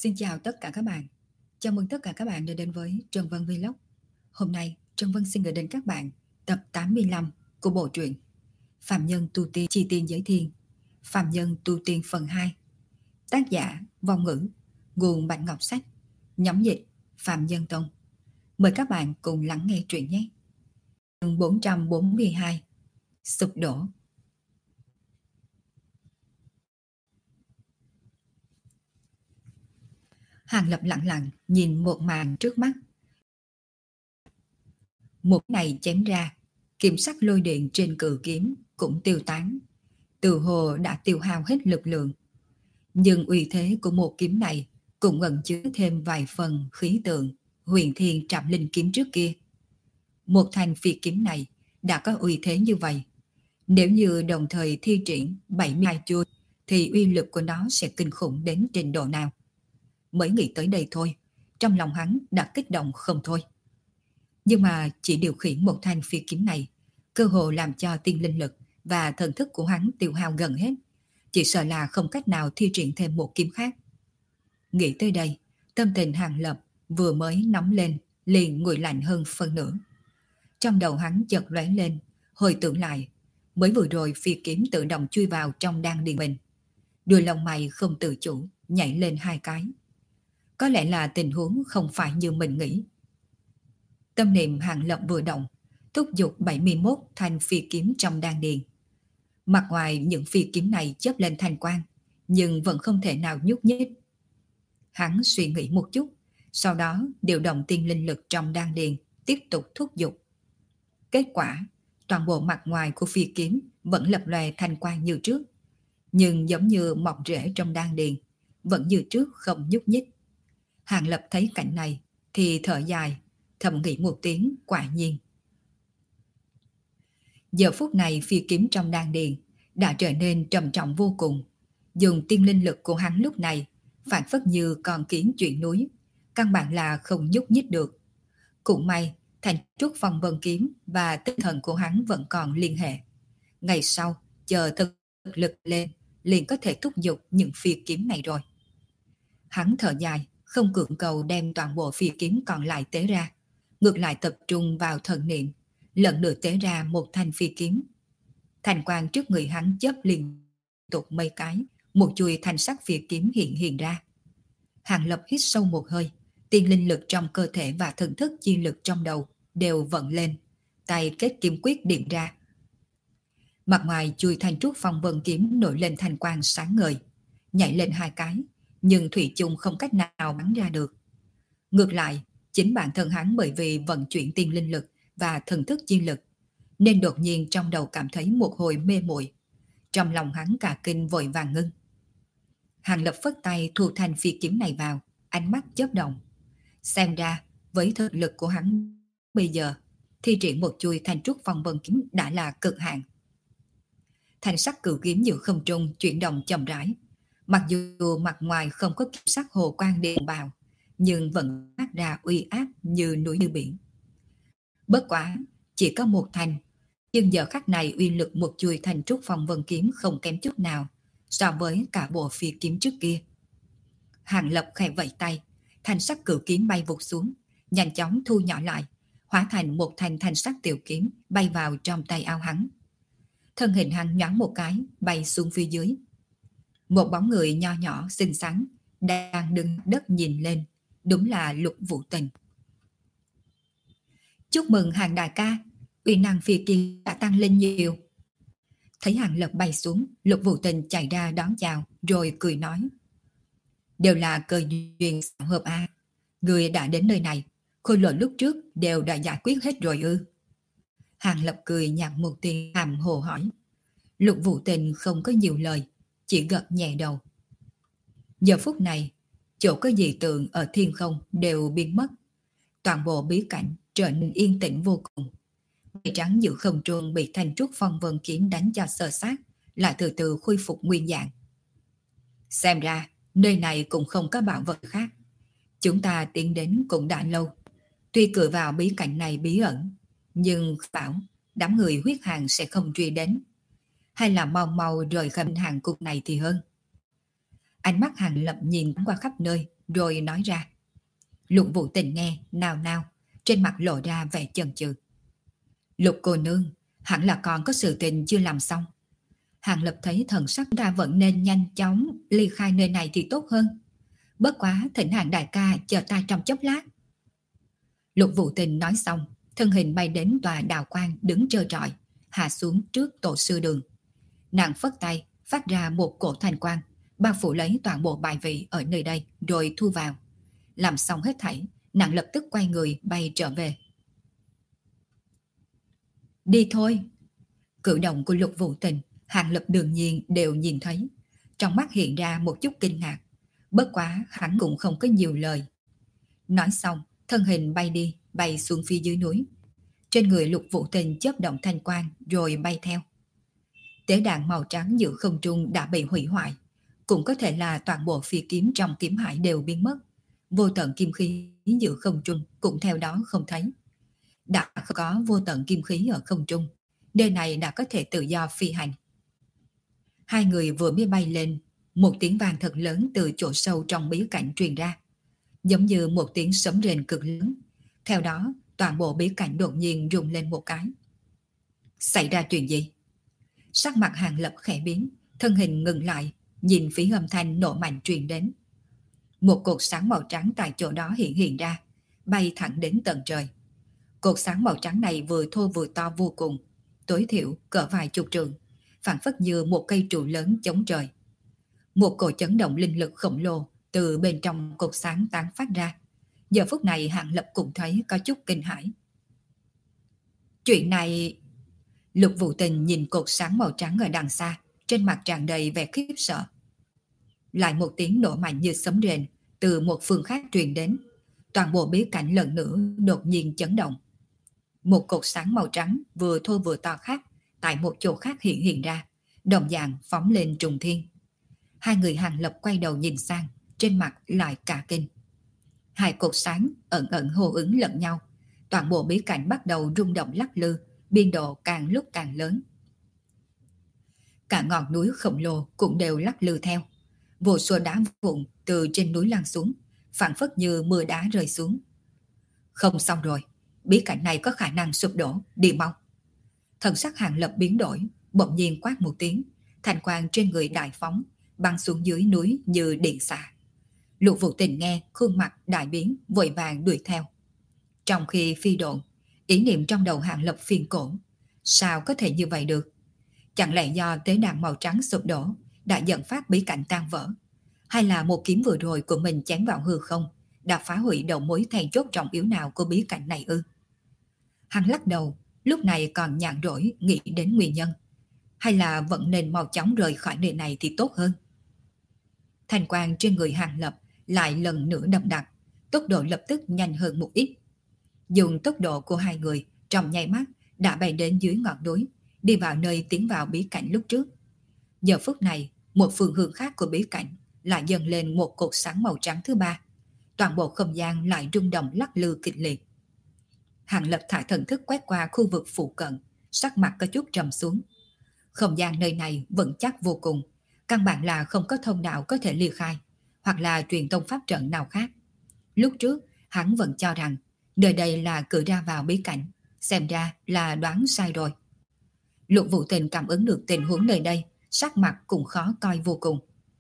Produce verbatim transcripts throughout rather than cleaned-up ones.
Xin chào tất cả các bạn. Chào mừng tất cả các bạn đã đến với Trần Vân Vlog. Hôm nay, Trần Vân xin gửi đến các bạn tập tám mươi lăm của bộ truyện Phạm Nhân Tu Tiên Chi Tiên Giới Thiên, Phạm Nhân Tu Tiên phần hai. Tác giả Vong Ngữ, nguồn Bạch Ngọc Sách, nhóm dịch Phạm Nhân Tông. Mời các bạn cùng lắng nghe truyện nhé. Chương bốn trăm bốn mươi hai. Sụp đổ. Hàng Lập lặng lặng nhìn một màn trước mắt. Một này chém ra, kiếm sắc lôi điện trên cự kiếm cũng tiêu tán, từ hồ đã tiêu hao hết lực lượng. Nhưng uy thế của một kiếm này cũng ẩn chứa thêm vài phần khí tượng huyền thiên trảm linh kiếm trước kia. Một thanh phi kiếm này đã có uy thế như vậy, nếu như đồng thời thi triển bảy mươi hai chuôi thì uy lực của nó sẽ kinh khủng đến trình độ nào. Mới nghĩ tới đây thôi, trong lòng hắn đã kích động không thôi. Nhưng mà chỉ điều khiển một thanh phi kiếm này, cơ hồ làm cho tiên linh lực và thần thức của hắn tiêu hao gần hết, chỉ sợ là không cách nào thi triển thêm một kiếm khác. Nghĩ tới đây, tâm tình Hàng Lập vừa mới nóng lên, liền nguội lạnh hơn phân nửa. Trong đầu hắn chợt lóe lên, hồi tưởng lại, mới vừa rồi phi kiếm tự động chui vào trong đan điền mình. Đuôi lông mày không tự chủ nhảy lên hai cái. Có lẽ là tình huống không phải như mình nghĩ. Tâm niệm Hàng Lập vừa động, thúc giục bảy mươi mốt thanh phi kiếm trong đan điền. Mặt ngoài những phi kiếm này chớp lên thanh quang, nhưng vẫn không thể nào nhúc nhích. Hắn suy nghĩ một chút, sau đó điều động tiên linh lực trong đan điền, tiếp tục thúc giục. Kết quả, toàn bộ mặt ngoài của phi kiếm vẫn lập lòe thanh quang như trước, nhưng giống như mọc rễ trong đan điền, vẫn như trước không nhúc nhích. Hàng Lập thấy cảnh này thì thở dài, thầm nghĩ một tiếng quả nhiên. Giờ phút này phi kiếm trong đan điền đã trở nên trầm trọng vô cùng. Dùng tiên linh lực của hắn lúc này phản phất như con kiến chuyển núi, căn bản là không nhúc nhích được. Cũng may thành trúc phong vân kiếm và tinh thần của hắn vẫn còn liên hệ. Ngày sau chờ thực lực lên liền có thể thúc giục những phi kiếm này rồi. Hắn thở dài, không cưỡng cầu đem toàn bộ phi kiếm còn lại tế ra, ngược lại tập trung vào thần niệm, lần lượt tế ra một thanh phi kiếm. Thành quang trước người hắn chớp liên tục mấy cái, một chuôi thanh sắc phi kiếm hiện hiện ra. Hàng Lập hít sâu một hơi, tiên linh lực trong cơ thể và thần thức chi lực trong đầu đều vận lên, tay kết kiếm quyết điểm ra. Mặt ngoài chuôi thanh trúc phong vân kiếm nổi lên thanh quang sáng ngời, nhảy lên hai cái, nhưng thủy chung không cách nào bắn ra được. Ngược lại, chính bản thân hắn bởi vì vận chuyển tiên linh lực và thần thức chi lực, nên đột nhiên trong đầu cảm thấy một hồi mê muội. Trong lòng hắn cả kinh vội vàng ngưng. Hàng Lập phất tay thu thanh phi kiếm này vào, ánh mắt chớp động. Xem ra, với thực lực của hắn bây giờ, thi triển một chuôi thanh trúc phong vân kiếm đã là cực hạn. Thanh sắc cự kiếm giữa không trung chuyển động chậm rãi. Mặc dù mặt ngoài không có kim sắc hồ quang điện bào, nhưng vẫn phát ra uy áp như núi như biển. Bất quá, chỉ có một thanh, nhưng giờ khắc này uy lực một chuôi thanh trúc phong vân kiếm không kém chút nào so với cả bộ phi kiếm trước kia. Hàng Lập khẽ vẫy tay, thanh sắc cự kiếm bay vụt xuống, nhanh chóng thu nhỏ lại, hóa thành một thanh thanh sắc tiểu kiếm bay vào trong tay áo hắn. Thân hình hắn nhoáng một cái, bay xuống phía dưới. Một bóng người nho nhỏ xinh xắn đang đứng đất nhìn lên, đúng là Lục Vũ Tình. Chúc mừng Hàng đại ca, uy năng phi kiếm đã tăng lên nhiều. Thấy Hàng Lập bay xuống, Lục Vũ Tình chạy ra đón chào, rồi cười nói: đều là cơ duyên xảo hợp a, người đã đến nơi này, khôi lỗi lúc trước đều đã giải quyết hết rồi ư? Hàng Lập cười nhạt một tiếng hàm hồ hỏi. Lục Vũ Tình không có nhiều lời, chỉ gật nhẹ đầu. Giờ phút này, chỗ có dị tượng ở thiên không đều biến mất. Toàn bộ bí cảnh trở nên yên tĩnh vô cùng. Mây trắng giữa không trung bị thanh trúc phong vân kiếm đánh cho sơ sát, lại từ từ khôi phục nguyên dạng. Xem ra, nơi này cũng không có bảo vật khác. Chúng ta tiến đến cũng đã lâu. Tuy cửa vào bí cảnh này bí ẩn, nhưng bảo đám người huyết hàng sẽ không truy đến. Hay là mau mau rời khỏi hàng cục này thì hơn. Ánh mắt Hàng Lập nhìn qua khắp nơi, rồi nói ra. Lục Vũ Tình nghe nào nào, trên mặt lộ ra vẻ chần chừ. Lục cô nương, hẳn là còn có sự tình chưa làm xong. Hàng Lập thấy thần sắc ta vẫn nên nhanh chóng ly khai nơi này thì tốt hơn. Bất quá thỉnh Hàng đại ca chờ ta trong chốc lát. Lục Vũ Tình nói xong, thân hình bay đến tòa đào quang đứng trơ trọi, hạ xuống trước tổ sư đường. Nàng phất tay, phát ra một cổ thanh quang, bao phủ lấy toàn bộ bài vị ở nơi đây, rồi thu vào. Làm xong hết thảy, nàng lập tức quay người bay trở về. Đi thôi. Cử động của Lục Vũ Tình, Hàng Lập đương nhiên đều nhìn thấy. Trong mắt hiện ra một chút kinh ngạc. Bất quá hắn cũng không có nhiều lời. Nói xong, thân hình bay đi, bay xuống phía dưới núi. Trên người Lục Vũ Tình chớp động thanh quang rồi bay theo. Tế đàn màu trắng giữa không trung đã bị hủy hoại. Cũng có thể là toàn bộ phi kiếm trong kiếm hải đều biến mất. Vô tận kim khí giữa không trung cũng theo đó không thấy. Đã không có vô tận kim khí ở không trung, nơi này đã có thể tự do phi hành. Hai người vừa mới bay lên, một tiếng vang thật lớn từ chỗ sâu trong bí cảnh truyền ra, giống như một tiếng sấm rền cực lớn. Theo đó, toàn bộ bí cảnh đột nhiên rung lên một cái. Xảy ra chuyện gì? Sắc mặt Hàng Lập khẽ biến, thân hình ngừng lại, nhìn phía âm thanh nổ mạnh truyền đến. Một cột sáng màu trắng tại chỗ đó hiện hiện ra, bay thẳng đến tận trời. Cột sáng màu trắng này vừa thô vừa to vô cùng, tối thiểu cỡ vài chục trượng, phản phất như một cây trụ lớn chống trời. Một cỗ chấn động linh lực khổng lồ từ bên trong cột sáng tán phát ra. Giờ phút này Hàng Lập cũng thấy có chút kinh hãi. Chuyện này... Lục Vũ Tình nhìn cột sáng màu trắng ở đằng xa, trên mặt tràn đầy vẻ khiếp sợ. Lại một tiếng nổ mạnh như sấm rền từ một phương khác truyền đến. Toàn bộ bí cảnh lần nữa đột nhiên chấn động. Một cột sáng màu trắng vừa thô vừa to khác tại một chỗ khác hiện hiện ra, đồng dạng phóng lên trùng thiên. Hai người Hàng Lập quay đầu nhìn sang, trên mặt lại cả kinh. Hai cột sáng ẩn ẩn hô ứng lẫn nhau, toàn bộ bí cảnh bắt đầu rung động lắc lư, biên độ càng lúc càng lớn. Cả ngọn núi khổng lồ cũng đều lắc lư theo. Vô số đá vụn từ trên núi lan xuống, phảng phất như mưa đá rơi xuống. Không xong rồi, bí cảnh này có khả năng sụp đổ, đi mau. Thần sắc Hàng Lập biến đổi, bỗng nhiên quát một tiếng, thành quang trên người đại phóng, băng xuống dưới núi như điện xạ. Lục Vũ Tình nghe, khuôn mặt đại biến, vội vàng đuổi theo. Trong khi phi độn, ý niệm trong đầu Hàng Lập phiền cổ. Sao có thể như vậy được? Chẳng lẽ do tế đàn màu trắng sụp đổ đã dẫn phát bí cảnh tan vỡ? Hay là một kiếm vừa rồi của mình chém vào hư không đã phá hủy đầu mối then chốt trọng yếu nào của bí cảnh này ư? Hắn lắc đầu, lúc này còn nhàn rỗi nghĩ đến nguyên nhân. Hay là vẫn nên mau chóng rời khỏi nơi này thì tốt hơn? Thành quang trên người Hàng Lập lại lần nữa đậm đặc, tốc độ lập tức nhanh hơn một ít. Dùng tốc độ của hai người trong nháy mắt đã bay đến dưới ngọn núi, đi vào nơi tiến vào bí cảnh lúc trước. Giờ phút này, một phương hướng khác của bí cảnh lại dâng lên một cột sáng màu trắng thứ ba. Toàn bộ không gian lại rung động lắc lư kịch liệt. Hàng Lập thả thần thức quét qua khu vực phụ cận, sắc mặt có chút trầm xuống. Không gian nơi này vững chắc vô cùng, căn bản là không có thông đạo có thể ly khai, hoặc là truyền tông pháp trận nào khác. Lúc trước, hắn vẫn cho rằng nơi đây là cửa ra vào bí cảnh, xem ra là đoán sai rồi. Lục Vũ Tình cảm ứng được tình huống nơi đây, sắc mặt cũng khó coi vô cùng.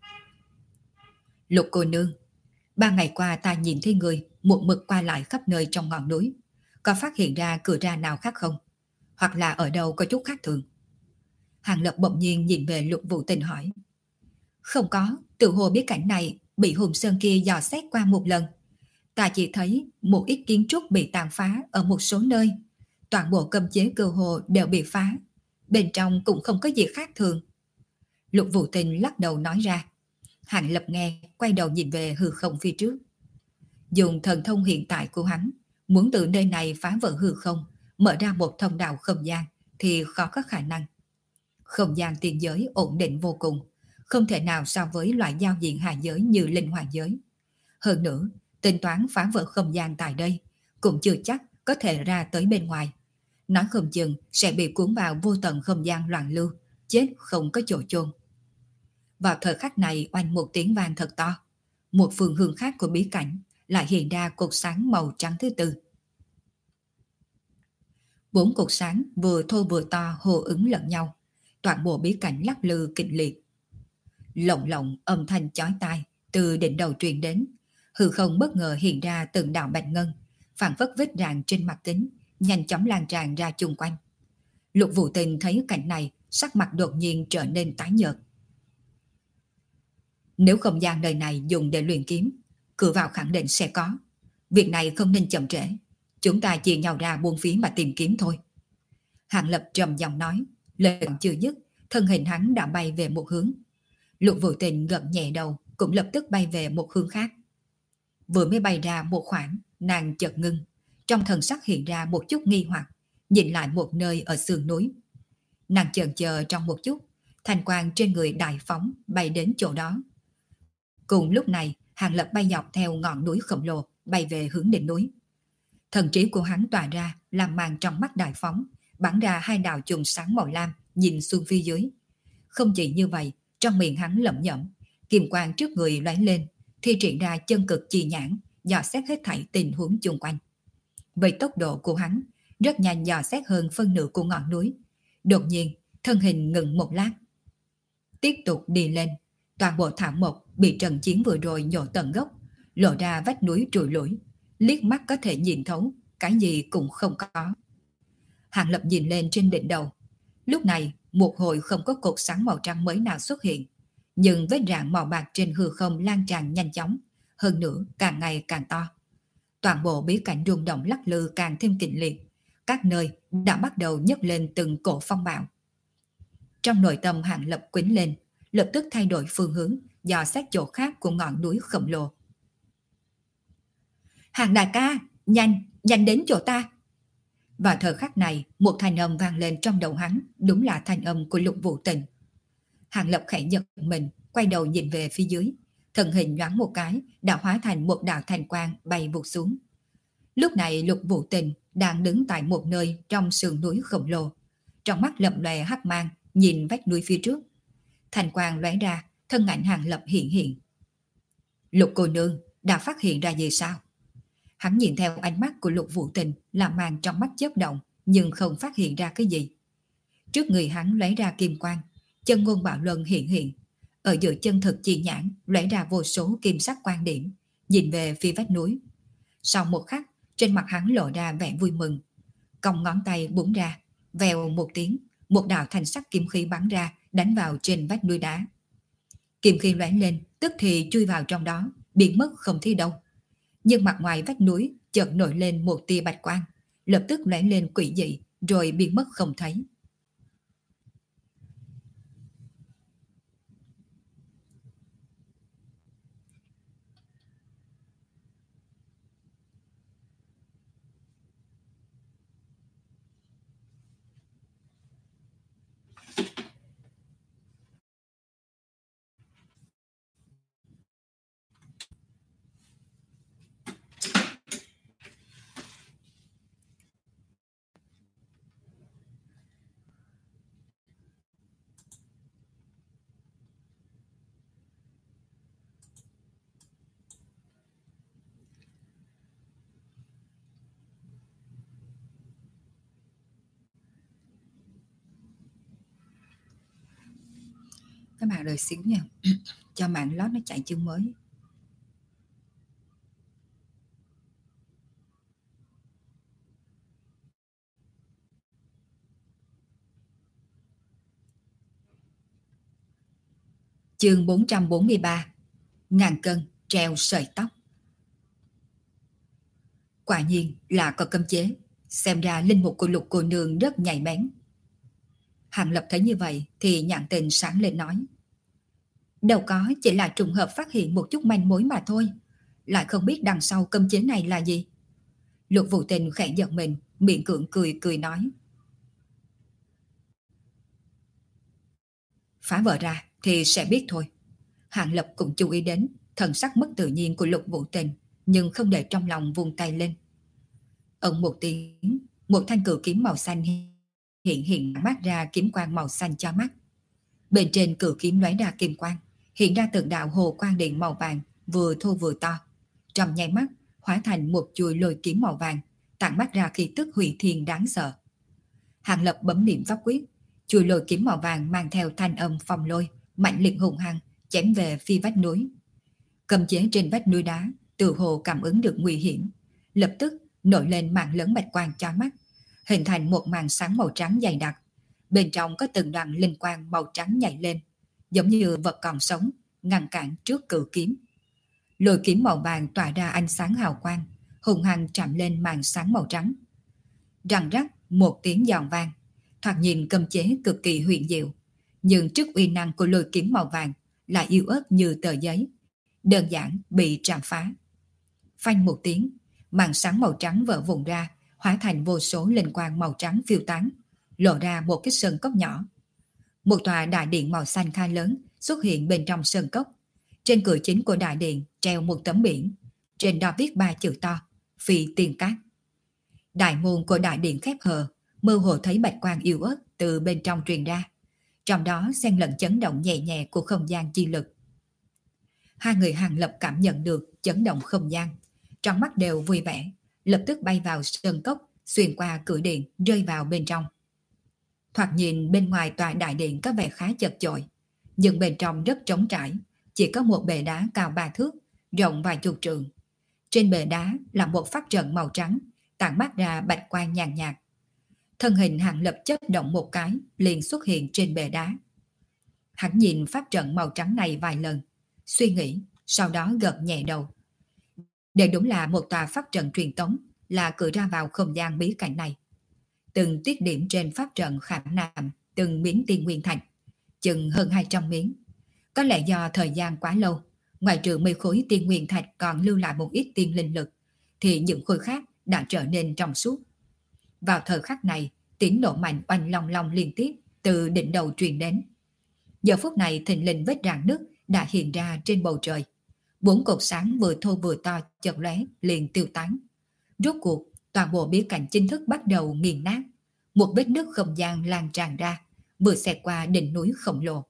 Lục cô nương, ba ngày qua ta nhìn thấy người một mực qua lại khắp nơi trong ngọn núi, có phát hiện ra cửa ra nào khác không? Hoặc là ở đâu có chút khác thường? Hàng Lập bỗng nhiên nhìn về Lục Vũ Tình hỏi. Không có, tự hồ bí cảnh này bị Hùng Sơn kia dò xét qua một lần. Ta chỉ thấy một ít kiến trúc bị tàn phá ở một số nơi. Toàn bộ cấm chế cơ hồ đều bị phá. Bên trong cũng không có gì khác thường. Lục Vũ Tình lắc đầu nói ra. Hàng Lập nghe, quay đầu nhìn về hư không phía trước. Dùng thần thông hiện tại của hắn, muốn từ nơi này phá vỡ hư không, mở ra một thông đạo không gian thì khó có khả năng. Không gian tiên giới ổn định vô cùng, không thể nào so với loại giao diện hạ giới như linh hoàng giới. Hơn nữa, tính toán phá vỡ không gian tại đây cũng chưa chắc có thể ra tới bên ngoài. Nói không chừng sẽ bị cuốn vào vô tận không gian loạn lưu, chết không có chỗ chôn. Vào thời khắc này oanh một tiếng vang thật to, một phương hướng khác của bí cảnh lại hiện ra cột sáng màu trắng thứ tư. Bốn cột sáng vừa thô vừa to hô ứng lẫn nhau, toàn bộ bí cảnh lắc lư kịch liệt. Lộng lộng âm thanh chói tai từ đỉnh đầu truyền đến, hư không bất ngờ hiện ra từng đạo bạch ngân, phản phất vết rạn trên mặt kính, nhanh chóng lan tràn ra chung quanh. Lục Vũ Tình thấy cảnh này, sắc mặt đột nhiên trở nên tái nhợt. Nếu không gian đời này dùng để luyện kiếm, cửa vào khẳng định sẽ có. Việc này không nên chậm trễ, chúng ta chia nhau ra buông phí mà tìm kiếm thôi. Hàng Lập trầm giọng nói, lời chưa dứt, thân hình hắn đã bay về một hướng. Lục Vũ Tình gật nhẹ đầu, cũng lập tức bay về một hướng khác. Vừa mới bay ra một khoảng, nàng chợt ngưng, trong thần sắc hiện ra một chút nghi hoặc, nhìn lại một nơi ở sườn núi. Nàng chần chờ trong một chút, thanh quang trên người đại phóng bay đến chỗ đó. Cùng lúc này, Hàng Lập bay dọc theo ngọn núi khổng lồ, bay về hướng đỉnh núi. Thần trí của hắn tỏa ra, làm màn trong mắt đại phóng, bắn ra hai đạo chùm sáng màu lam, nhìn xuống phía dưới. Không chỉ như vậy, trong miệng hắn lẩm nhẩm, kiềm quang trước người lóe lên, thi triển ra chân cực chi nhãn, dò xét hết thảy tình huống chung quanh. Với tốc độ của hắn, rất nhanh dò xét hơn phân nửa của ngọn núi. Đột nhiên, thân hình ngừng một lát. Tiếp tục đi lên, toàn bộ thảo mộc bị trận chiến vừa rồi nhổ tận gốc, lộ ra vách núi trụi lủi, liếc mắt có thể nhìn thấu, cái gì cũng không có. Hàng Lập nhìn lên trên đỉnh đầu. Lúc này, một hồi không có cột sáng màu trắng mới nào xuất hiện, nhưng vết rạn màu bạc trên hư không lan tràn nhanh chóng, hơn nữa càng ngày càng to. Toàn bộ bí cảnh rung động lắc lư càng thêm kịch liệt, các nơi đã bắt đầu nhấc lên từng cổ phong bạo. Trong nội tâm Hàng Lập quýnh lên, lập tức thay đổi phương hướng, dò xét chỗ khác của ngọn núi khổng lồ. Hàng đại ca, nhanh, nhanh đến chỗ ta. Vào thời khắc này, một thanh âm vang lên trong đầu hắn, đúng là thanh âm của Lục Vũ Tình. Hàng Lập khẽ giật mình, quay đầu nhìn về phía dưới, thân hình nhoáng một cái, đã hóa thành một đạo thanh quang bay vụt xuống. Lúc này Lục Vũ Tình đang đứng tại một nơi trong sườn núi khổng lồ, trong mắt lập lòe hắc mang, nhìn vách núi phía trước. Thanh quang lóe ra, thân ảnh Hàng Lập hiện hiện. Lục cô nương đã phát hiện ra gì sao? Hắn nhìn theo ánh mắt của Lục Vũ Tình, làm màn trong mắt chớp động, nhưng không phát hiện ra cái gì. Trước người hắn lóe ra kim quang, chân ngôn bạo luân hiện hiện. Ở giữa chân thực chi nhãn lóe ra vô số kim sắc quan điểm, nhìn về phía vách núi. Sau một khắc, trên mặt hắn lộ ra vẻ vui mừng. Cong ngón tay búng ra, vèo một tiếng, một đạo thanh sắc kim khí bắn ra, đánh vào trên vách núi đá. Kim khí lóe lên, tức thì chui vào trong đó, biến mất không thấy đâu. Nhưng mặt ngoài vách núi chợt nổi lên một tia bạch quang, lập tức lóe lên quỷ dị, rồi biến mất không thấy. Các bạn đợi xíu nha, cho mạng lót nó chạy chương mới. Chương bốn trăm bốn mươi ba. Ngàn cân treo sợi tóc. Quả nhiên là có cấm chế, xem ra linh mục của Lục cô nương rất nhạy bén. Hàng Lập thấy như vậy thì nhãn tình sáng lên nói, đâu có, chỉ là trùng hợp phát hiện một chút manh mối mà thôi, lại không biết đằng sau cấm chế này là gì. Lục Vũ Tình khẽ giật mình, miệng cưỡng cười cười nói, phá vỡ ra thì sẽ biết thôi. Hàng Lập cũng chú ý đến thần sắc mất tự nhiên của Lục Vũ Tình, nhưng không để trong lòng, vung tay lên. Ẩn một tiếng, một thanh cự kiếm màu xanh hiện hiện mát ra kiếm quang màu xanh cho mắt. Bên trên cự kiếm lóe ra kim quang, hiện ra từng đạo hồ quang điện màu vàng, vừa thô vừa to, trong nháy mắt hóa thành một chuôi lôi kiếm màu vàng, tản mát ra khí tức hủy thiên đáng sợ. Hàng Lập bấm niệm pháp quyết, chuôi lôi kiếm màu vàng mang theo thanh âm phong lôi, mạnh liệt hùng hăng, chém về phía vách núi. Cầm chế trên vách núi đá, từ hồ cảm ứng được nguy hiểm, lập tức nổi lên màn lớn bạch quang chói mắt, hình thành một màn sáng màu trắng dày đặc. Bên trong có từng đoàn linh quang màu trắng nhảy lên, giống như vật còn sống, ngăn cản trước cự kiếm. Lôi kiếm màu vàng tỏa ra ánh sáng hào quang, hùng hăng chạm lên màn sáng màu trắng. Răng rắc một tiếng giòn vang, thoạt nhìn cầm chế cực kỳ huyền diệu, nhưng trước uy năng của lôi kiếm màu vàng lại yếu ớt như tờ giấy, đơn giản bị chạm phá. Phanh một tiếng, màn sáng màu trắng vỡ vụn ra, hóa thành vô số linh quang màu trắng phiêu tán, lộ ra một cái sơn cốc nhỏ. Một tòa đại điện màu xanh khá lớn xuất hiện bên trong sơn cốc. Trên cửa chính của đại điện treo một tấm biển, trên đó viết ba chữ to: Phi Tiên Các. Đại môn của đại điện khép hờ, mơ hồ thấy bạch quang yếu ớt từ bên trong truyền ra, trong đó xen lẫn chấn động nhẹ nhẹ của không gian chi lực. Hai người Hàng Lập cảm nhận được chấn động không gian, trong mắt đều vui vẻ, lập tức bay vào sơn cốc, xuyên qua cửa điện rơi vào bên trong. Thoạt nhìn bên ngoài tòa đại điện có vẻ khá chật chội, nhưng bên trong rất trống trải, chỉ có một bệ đá cao ba thước, rộng vài chục trượng. Trên bệ đá là một pháp trận màu trắng, tản mát ra bạch quang nhàn nhạt. Thân hình Hàng Lập chớp động một cái, liền xuất hiện trên bệ đá. Hắn nhìn pháp trận màu trắng này vài lần, suy nghĩ, sau đó gật nhẹ đầu. Đây đúng là một tòa pháp trận truyền tống, là cửa ra vào không gian bí cảnh này. Từng tiết điểm trên pháp trận khảm nạm từng miếng tiên nguyên thạch, chừng hơn hai trăm miếng. Có lẽ do thời gian quá lâu, ngoài trừ mấy khối tiên nguyên thạch còn lưu lại một ít tiên linh lực, thì những khối khác đã trở nên trong suốt. Vào thời khắc này, tiếng nổ mạnh oanh long long liên tiếp từ đỉnh đầu truyền đến. Giờ phút này thình lình vết rạn nứt đã hiện ra trên bầu trời. Bốn cột sáng vừa thô vừa to chợt lóe liền tiêu tán. Rốt cuộc, toàn bộ bí cảnh chính thức bắt đầu nghiền nát. Một vết nứt không gian lan tràn ra, vừa xẹt qua đỉnh núi khổng lồ.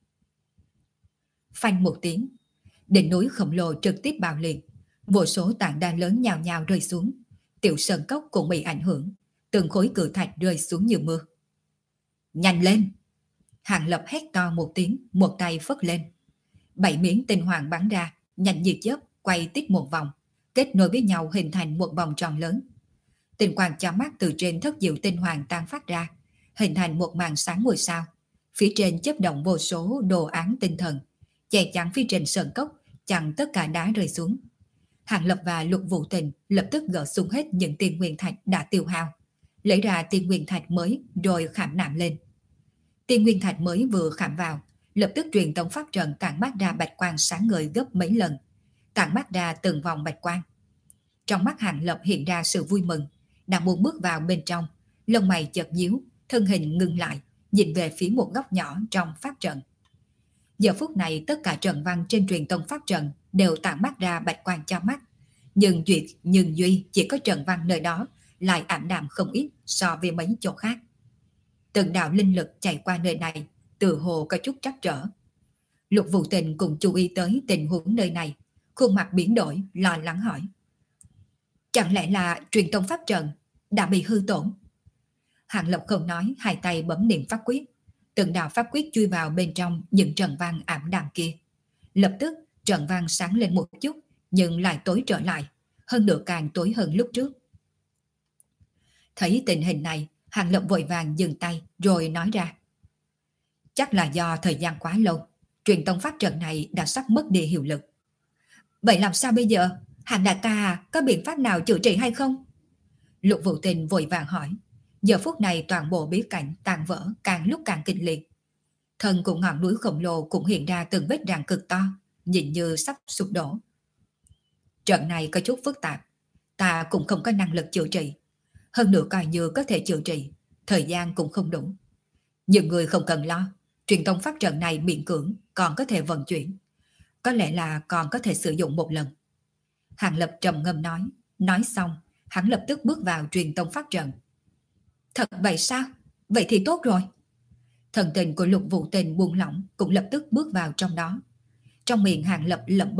Phanh một tiếng, đỉnh núi khổng lồ trực tiếp bạo liệt, vô số tảng đá lớn nhào nhào rơi xuống. Tiểu sơn cốc cũng bị ảnh hưởng, từng khối cự thạch rơi xuống như mưa. Nhanh lên! Hàng Lập hét to một tiếng, một tay phất lên. Bảy miếng tinh hoàng bắn ra, nhanh như chớp, quay tít một vòng, kết nối với nhau hình thành một vòng tròn lớn. Tinh quang chói mắt từ trên thất diệu tinh hoàng tan phát ra, hình thành một màn sáng ngôi sao. Phía trên chớp động vô số đồ án tinh thần, che chắn phía trên sơn cốc, chặn tất cả đá rơi xuống. Hàng Lập và Lục Vũ Tình lập tức gỡ xuống hết những tiên nguyên thạch đã tiêu hao, lấy ra tiên nguyên thạch mới rồi khảm nạm lên. Tiên nguyên thạch mới vừa khảm vào, lập tức truyền tống pháp trận tản mát ra bạch quang sáng ngời gấp mấy lần, tản mát ra từng vòng bạch quang. Trong mắt Hàng Lập hiện ra sự vui mừng, đang muốn bước vào bên trong, lông mày chợt nhíu, thân hình ngừng lại, nhìn về phía một góc nhỏ trong pháp trận. Giờ phút này tất cả trận văn trên truyền tống pháp trận đều tản mát ra bạch quang cho mắt, nhưng duyệt nhưng duy chỉ có trận văn nơi đó lại ảm đạm không ít so với mấy chỗ khác. Từng đạo linh lực chạy qua nơi này, từ hồ có chút trắc trở. Lục Vũ Tình cũng chú ý tới tình huống nơi này, khuôn mặt biến đổi, lo lắng hỏi: chẳng lẽ là truyền tống pháp trận đã bị hư tổn? Hàng Lập không nói, hai tay bấm niệm pháp quyết, từng đạo pháp quyết chui vào bên trong những trận văn ảm đạm kia. Lập tức trận văn sáng lên một chút, nhưng lại tối trở lại, hơn nữa càng tối hơn lúc trước. Thấy tình hình này, Hàng Lập vội vàng dừng tay rồi nói ra: chắc là do thời gian quá lâu, truyền tống pháp trận này đã sắp mất đi hiệu lực. Vậy làm sao bây giờ? Hàng đại ca có biện pháp nào chữa trị hay không? Lục Vũ Tình vội vàng hỏi. Giờ phút này toàn bộ bí cảnh tàn vỡ càng lúc càng kịch liệt. Thân của ngọn núi khổng lồ cũng hiện ra từng vết rạn cực to, nhìn như sắp sụp đổ. Trận này có chút phức tạp, ta cũng không có năng lực chữa trị. Hơn nữa coi như có thể chữa trị, thời gian cũng không đủ. Nhưng người không cần lo, truyền tống pháp trận này miễn cưỡng còn có thể vận chuyển. Có lẽ là còn có thể sử dụng một lần. Hàng Lập trầm ngâm nói. Nói xong, hắn lập tức bước vào truyền tống pháp trận. Thật vậy sao? Vậy thì tốt rồi. Thần tình của Lục Vũ Tình buông lỏng, cũng lập tức bước vào trong đó. Trong miệng Hàng Lập lẩm bẩm,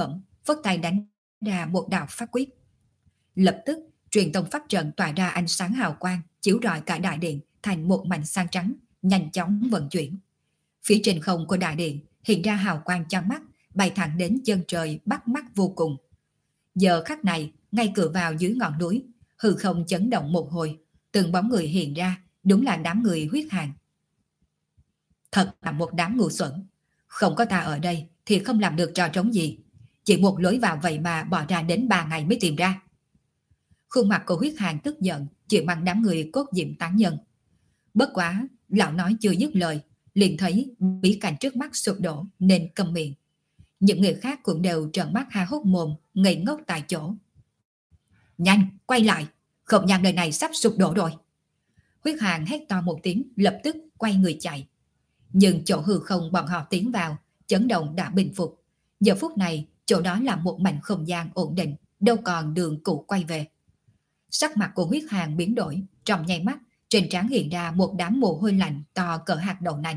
phất tay đánh ra một đạo pháp quyết. Lập tức, truyền tông pháp trận tỏa ra ánh sáng hào quang, chiếu rọi cả đại điện thành một mảnh sáng trắng, nhanh chóng vận chuyển. Phía trên không của đại điện hiện ra hào quang cho mắt, bay thẳng đến chân trời bắt mắt vô cùng. Giờ khắc này, ngay cửa vào dưới ngọn núi, hư không chấn động một hồi, từng bóng người hiện ra, đúng là đám người huyết hàn. Thật là một đám ngu xuẩn, không có ta ở đây thì không làm được trò trống gì. Chỉ một lối vào vậy mà bỏ ra đến ba ngày mới tìm ra. Khuôn mặt của huyết hàn tức giận, chịu bằng đám người cốt diệm tán nhân. Bất quá, lão nói chưa dứt lời, liền thấy bí cảnh trước mắt sụp đổ nên câm miệng. Những người khác cũng đều trợn mắt há hốc mồm, ngây ngốc tại chỗ. Nhanh, quay lại, không gian nơi này sắp sụp đổ rồi. Huyết hàn hét to một tiếng, lập tức quay người chạy. Nhưng chỗ hư không bọn họ tiến vào, chấn động đã bình phục. Giờ phút này, chỗ đó là một mảnh không gian ổn định, đâu còn đường cũ quay về. Sắc mặt của huyết hàn biến đổi, trong nháy mắt, trên trán hiện ra một đám mồ hôi lạnh to cỡ hạt đậu nành.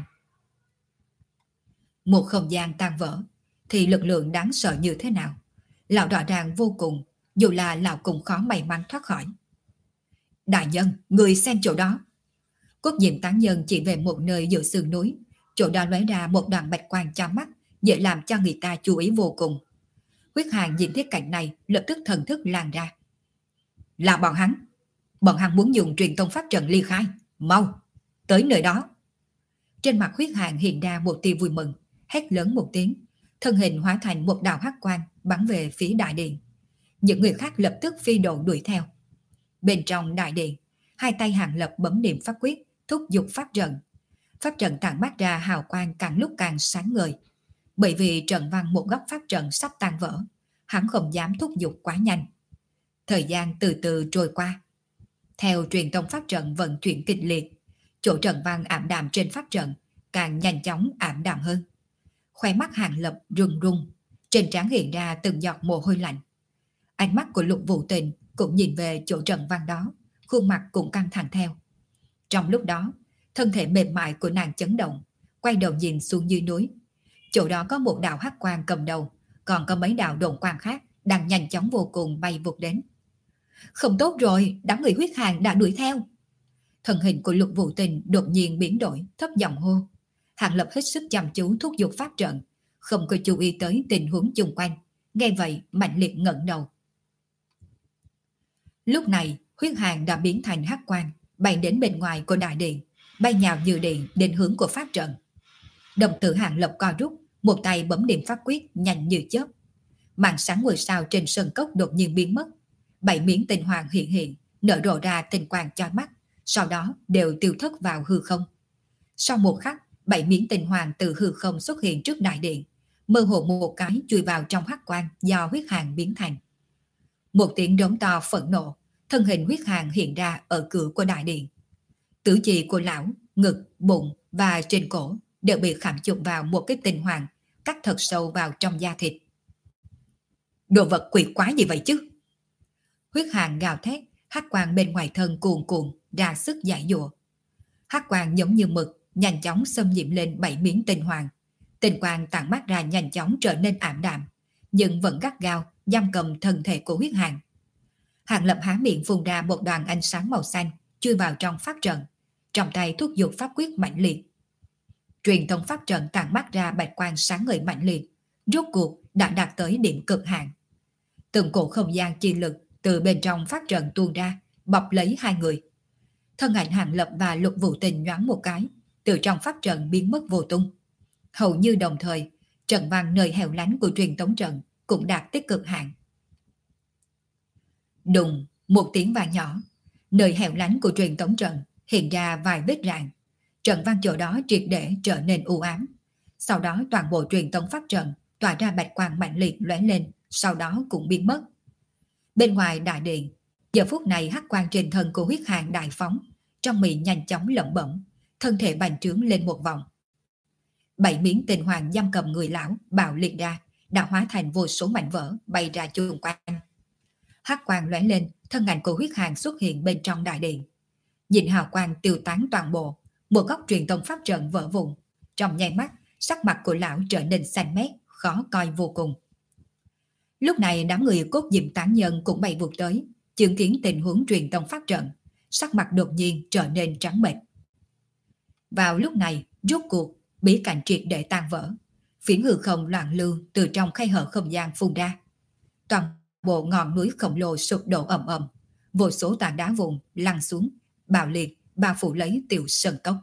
Một không gian tan vỡ, thì lực lượng đáng sợ như thế nào? Lão rõ ràng vô cùng, dù là lão cũng khó may mắn thoát khỏi. Đại nhân, người xem chỗ đó. Cốt diệm tán nhân chỉ về một nơi giữa sườn núi, chỗ đó lóe ra một đoàn bạch quang cho mắt, dễ làm cho người ta chú ý vô cùng. Huyết hàn nhìn thấy cảnh này, lập tức thần thức lan ra. Là bọn hắn. Bọn hắn muốn dùng truyền tông pháp trận ly khai. Mau, tới nơi đó. Trên mặt huyết hàn hiện ra một tia vui mừng, hét lớn một tiếng, thân hình hóa thành một đạo hắc quang bắn về phía đại điện. Những người khác lập tức phi độ đuổi theo. Bên trong đại điện, hai tay Hàng Lập bấm niệm pháp quyết, thúc giục pháp trận. Pháp trận tản mát ra hào quang càng lúc càng sáng ngời. Bởi vì trận văn một góc pháp trận sắp tan vỡ, hắn không dám thúc giục quá nhanh. Thời gian từ từ trôi qua. Theo truyền tông pháp trận vận chuyển kịch liệt, chỗ trận văn ảm đạm trên pháp trận càng nhanh chóng ảm đạm hơn. Khoe mắt Hàng Lập run run, trên trán hiện ra từng giọt mồ hôi lạnh. Ánh mắt của Lục Vũ Tình cũng nhìn về chỗ trận văn đó, khuôn mặt cũng căng thẳng theo. Trong lúc đó, thân thể mềm mại của nàng chấn động, quay đầu nhìn xuống dưới núi. Chỗ đó có một đạo hắc quang cầm đầu, còn có mấy đạo độn quang khác đang nhanh chóng vô cùng bay vụt đến. Không tốt rồi, đám người huyết hàn đã đuổi theo. Thân hình của Lục Vũ Tình đột nhiên biến đổi, thấp giọng hô. Hàng Lập hết sức chăm chú thúc giục pháp trận, không có chú ý tới tình huống chung quanh. Nghe vậy, mạnh liệt ngẩng đầu. Lúc này, huyết hàn đã biến thành hắc quang, bay đến bên ngoài của đại điện, bay nhào như điện đến hướng của pháp trận. Đồng tử Hàng Lập co rút, một tay bấm niệm pháp quyết nhanh như chớp. Màn sáng ngôi sao trên sân cốc đột nhiên biến mất. Bảy miếng tinh hoàng hiện hiện, nở rộ ra tinh quang chói mắt, sau đó đều tiêu thất vào hư không. Sau một khắc, bảy miếng tinh hoàng từ hư không xuất hiện trước đại điện, mơ hồ một cái chui vào trong hắc quang do huyết hàn biến thành. Một tiếng rống to phẫn nộ, thân hình huyết hàn hiện ra ở cửa của đại điện. Tử chi của lão, ngực, bụng và trên cổ đều bị khảm chụp vào một cái tinh hoàng, cắt thật sâu vào trong da thịt. Đồ vật quỷ quái gì vậy chứ? Huyết hàn gào thét, hắc quang bên ngoài thân cuồn cuộn ra sức giải dụa. Hắc quang giống như mực, nhanh chóng xâm nhiễm lên bảy miếng tinh hoàng. Tinh quang tản mát ra nhanh chóng trở nên ảm đạm, nhưng vẫn gắt gao giam cầm thân thể của huyết hàn. Hàng Lập há miệng phun ra một đoàn ánh sáng màu xanh, chui vào trong pháp trận, trong tay thúc giục pháp quyết mạnh liệt. Truyền thông pháp trận tản mát ra bạch quang sáng ngời mạnh liệt, rốt cuộc đã đạt tới điểm cực hạn. Từng cổ không gian chi lực từ bên trong pháp trận tuôn ra, bọc lấy hai người. Thân ảnh Hàng Lập và Lục Vũ Tình nhoáng một cái, từ trong pháp trận biến mất vô tung. Hầu như đồng thời, trận văn nơi hẻo lánh của truyền tống trận cũng đạt tới cực hạn. Đùng, một tiếng vang nhỏ, nơi hẻo lánh của truyền tống trận hiện ra vài vết rạn. Trận văn chỗ đó triệt để trở nên u ám. Sau đó toàn bộ truyền tống pháp trận tỏa ra bạch quang mạnh liệt lóe lên, sau đó cũng biến mất. Bên ngoài đại điện, giờ phút này hắc quang trên thân của huyết hàn đại phóng, trong miệng nhanh chóng lẩm bẩm, thân thể bành trướng lên một vòng. Bảy miếng tinh hoàng giam cầm người lão bạo liệt ra, đã hóa thành vô số mảnh vỡ bay ra chung quanh. Hắc quang lóe lên, thân ảnh của huyết hàn xuất hiện bên trong đại điện. Nhìn hào quang tiêu tán toàn bộ, một góc truyền tông pháp trận vỡ vụn. Trong nháy mắt, sắc mặt của lão trở nên xanh mét, khó coi vô cùng. Lúc này đám người cốt diệm tán nhân cũng bay vụt tới, chứng kiến tình huống truyền tông phát trận, sắc mặt đột nhiên trở nên trắng bệch. Vào lúc này, rốt cuộc, bí cảnh triệt để tan vỡ, phiến hư không loạn lưu từ trong khe hở không gian phun ra. Toàn bộ ngọn núi khổng lồ sụp đổ ầm ầm, vô số tảng đá vụn lăn xuống, bạo liệt bao phủ lấy tiểu sơn cốc.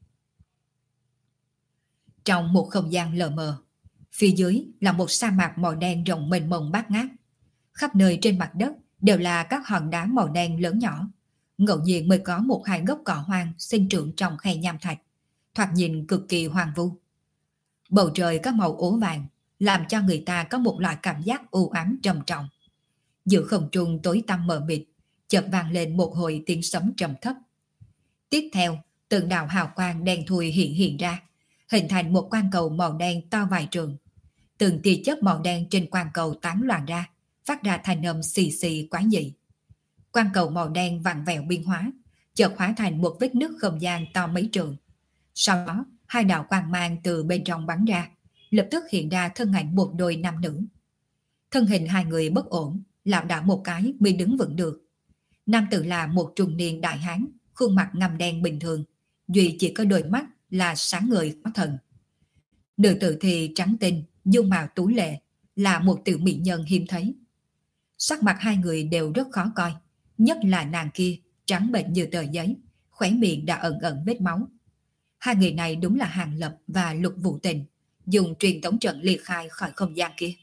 Trong một không gian lờ mờ, phía dưới là một sa mạc màu đen rộng mênh mông bát ngát. Khắp nơi trên mặt đất đều là các hòn đá màu đen lớn nhỏ. Ngẫu nhiên mới có một hai gốc cỏ hoang sinh trưởng trong khe nham thạch, thoạt nhìn cực kỳ hoang vu. Bầu trời có màu ố vàng, làm cho người ta có một loại cảm giác u ám trầm trọng. Giữa không trung tối tăm mờ mịt, chợt vang lên một hồi tiếng sấm trầm thấp. Tiếp theo, từng đạo hào quang đen thui hiện hiện ra, hình thành một quang cầu màu đen to vài trường. Từng tia chớp màu đen trên quang cầu tán loạn ra, phát ra thành âm xì xì quái dị. Quang cầu màu đen vặn vẹo biến hóa, chợt hóa thành một vết nứt không gian to mấy trường. Sau đó, hai đạo quang mang từ bên trong bắn ra, lập tức hiện ra thân ảnh một đôi nam nữ. Thân hình hai người bất ổn, lảo đảo một cái mới đứng vững được. Nam tử là một trung niên đại hán, khuôn mặt ngăm đen bình thường, duy chỉ có đôi mắt là sáng ngời có thần. Nữ tử thì trắng tinh, dung mạo tú lệ, là một tiểu mỹ nhân hiếm thấy. Sắc mặt hai người đều rất khó coi, nhất là nàng kia, trắng bệch như tờ giấy, khóe miệng đã ẩn ẩn vết máu. Hai người này đúng là Hàng Lập và Lục Vũ Tình, dùng truyền tống trận liệt khai khỏi không gian kia.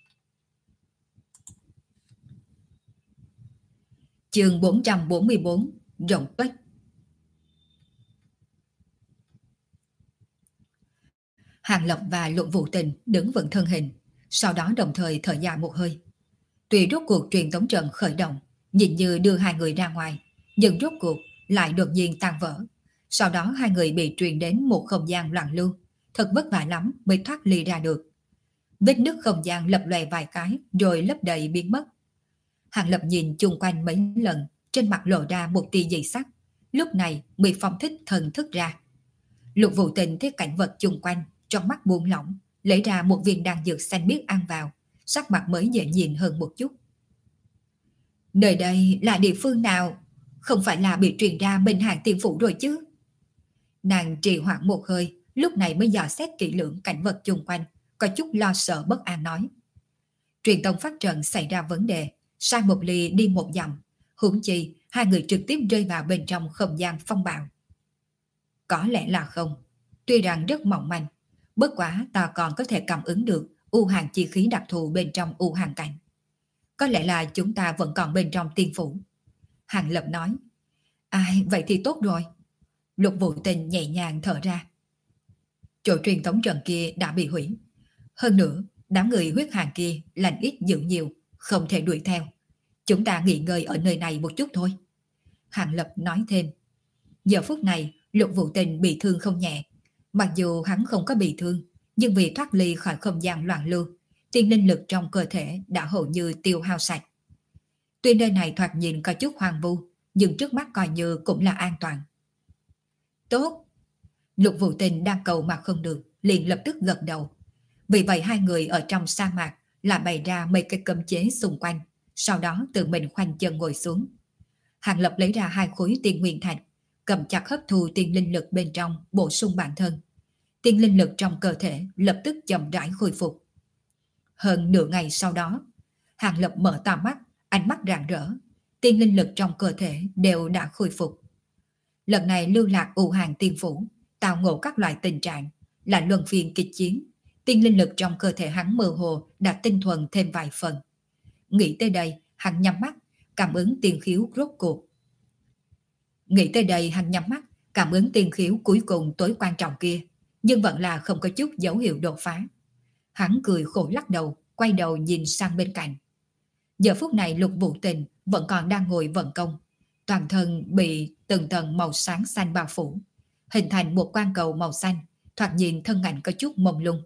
Chương bốn trăm bốn mươi bốn, Rộng Tuếch. Hàng Lập và Lục Vũ Tình đứng vững thân hình, sau đó đồng thời thở dài một hơi. Tuy rốt cuộc truyền tống trận khởi động, nhìn như đưa hai người ra ngoài, nhưng rốt cuộc lại đột nhiên tan vỡ. Sau đó hai người bị truyền đến một không gian loạn lưu, thật vất vả lắm mới thoát ly ra được. Vết nứt không gian lập lòe vài cái rồi lấp đầy biến mất. Hàng Lập nhìn chung quanh mấy lần, trên mặt lộ ra một tia dị sắc, lúc này mới phong thích thần thức ra. Lục Vũ Tình thấy cảnh vật chung quanh, trong mắt buông lỏng, lấy ra một viên đan dược xanh biếc ăn vào, sắc mặt mới dễ nhìn hơn một chút. Nơi đây là địa phương nào? Không phải là bị truyền ra Minh Hàng Tiên Phủ rồi chứ? Nàng trì hoãn một hơi, lúc này mới dò xét kỹ lưỡng cảnh vật chung quanh, có chút lo sợ bất an nói. Truyền tông phát trận xảy ra vấn đề, sai một ly đi một dặm, huống chi hai người trực tiếp rơi vào bên trong không gian phong bạo. Có lẽ là không, tuy rằng rất mỏng manh, bất quá ta còn có thể cảm ứng được u hàng chi khí đặc thù bên trong u hàng cảnh. Có lẽ là chúng ta vẫn còn bên trong tiên phủ. Hàng Lập nói. Ai, vậy thì tốt rồi. Lục Vũ Tình nhẹ nhàng thở ra. Chỗ truyền tống trận kia đã bị hủy. Hơn nữa, đám người huyết hàng kia lành ít dữ nhiều, không thể đuổi theo. Chúng ta nghỉ ngơi ở nơi này một chút thôi. Hàng Lập nói thêm. Giờ phút này, Lục Vũ Tình bị thương không nhẹ. Mặc dù hắn không có bị thương, nhưng vì thoát ly khỏi không gian loạn lưu, tiên linh lực trong cơ thể đã hầu như tiêu hao sạch. Tuy nơi này thoạt nhìn có chút hoang vu, nhưng trước mắt coi như cũng là an toàn. Tốt! Lục Vũ Tình đang cầu mà không được, liền lập tức gật đầu. Vì vậy hai người ở trong sa mạc lại bày ra mấy cái cấm chế xung quanh, sau đó tự mình khoanh chân ngồi xuống. Hàng Lập lấy ra hai khối tiên nguyên thạch, cầm chặt hấp thu tiên linh lực bên trong, bổ sung bản thân. Tiên linh lực trong cơ thể lập tức chậm rãi khôi phục. Hơn nửa ngày sau đó, Hàng Lập mở to mắt, ánh mắt rạng rỡ. Tiên linh lực trong cơ thể đều đã khôi phục. Lần này lưu lạc u hàng tiên phủ, tao ngộ các loại tình trạng, là luân phiên kịch chiến. Tiên linh lực trong cơ thể hắn mơ hồ đã tinh thuần thêm vài phần. Nghĩ tới đây, hắn nhắm mắt, cảm ứng tiên khiếu rốt cuộc. Nghĩ tới đây, hắn nhắm mắt, cảm ứng tiên khiếu cuối cùng tối quan trọng kia, nhưng vẫn là không có chút dấu hiệu đột phá. Hắn cười khổ lắc đầu, quay đầu nhìn sang bên cạnh. Giờ phút này Lục Vũ Tình vẫn còn đang ngồi vận công, toàn thân bị từng tầng màu sáng xanh bao phủ, hình thành một quang cầu màu xanh, thoạt nhìn thân ảnh có chút mông lung.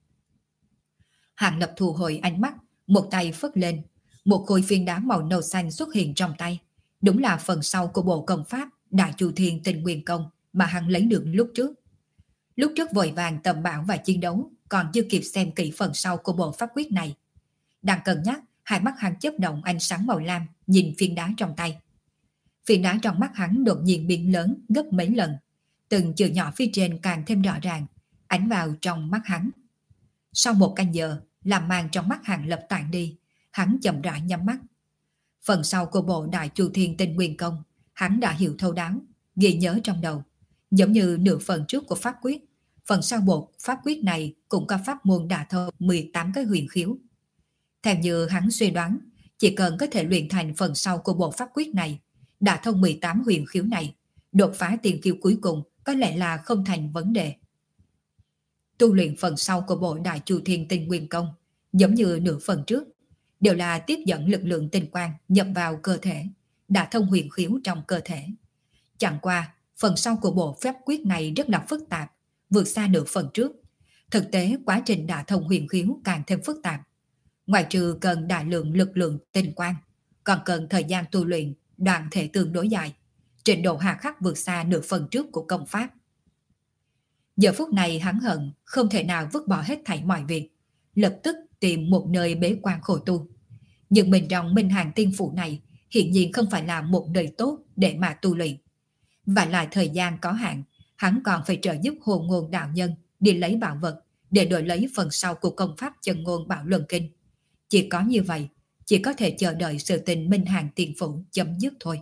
Hàng Lập thu hồi ánh mắt, một tay phất lên, một khối phiến đá màu nâu xanh xuất hiện trong tay, đúng là phần sau của bộ công pháp Đại Chu Thiên Tinh Nguyên Công mà hắn lấy được lúc trước. Lúc trước vội vàng tầm bảo và chiến đấu, còn chưa kịp xem kỹ phần sau của bộ pháp quyết này. Đang cân nhắc, Hai mắt hắn chớp động ánh sáng màu lam, nhìn phiến đá trong tay. Phiến đá trong mắt hắn đột nhiên biến lớn gấp mấy lần, từng chữ nhỏ phía trên càng thêm rõ ràng, ánh vào trong mắt hắn. Sau một canh giờ, làm màn trong mắt Hàng Lập tản đi, hắn chậm rãi nhắm mắt. Phần sau của bộ Đại Chu Thiên Tinh Nguyên Công, hắn đã hiểu thấu đáo, ghi nhớ trong đầu. Giống như nửa phần trước của pháp quyết, phần sau bộ pháp quyết này cũng có pháp môn đả thông mười tám cái huyền khiếu. Theo như hắn suy đoán, chỉ cần có thể luyện thành phần sau của bộ pháp quyết này, đả thông mười tám huyền khiếu này, đột phá tiền khiếu cuối cùng có lẽ là không thành vấn đề. Tu luyện phần sau của bộ Đại Chu Thiên Tinh Nguyên Công, giống như nửa phần trước, đều là tiếp dẫn lực lượng tinh quang nhập vào cơ thể, đả thông huyền khiếu trong cơ thể. Chẳng qua, phần sau của bộ pháp quyết này rất là phức tạp, vượt xa nửa phần trước. Thực tế, quá trình đả thông huyền khiếu càng thêm phức tạp. Ngoài trừ cần đại lượng lực lượng tinh quang, còn cần thời gian tu luyện, đoạn thể tương đối dài, trình độ hà khắc vượt xa nửa phần trước của công pháp. Giờ phút này hắn hận không thể nào vứt bỏ hết thảy mọi việc, lập tức tìm một nơi bế quan khổ tu. Nhưng bên trong Minh Hàng Tiên Phủ này hiển nhiên không phải là một nơi tốt để mà tu luyện. Và lại thời gian có hạn, hắn còn phải trợ giúp Hồn Ngôn đạo nhân đi lấy bảo vật để đổi lấy phần sau của công pháp Chân Ngôn Bảo Luân Kinh. Chỉ có như vậy, chỉ có thể chờ đợi sự tình Minh Hàng Tiên Phủ chấm dứt thôi.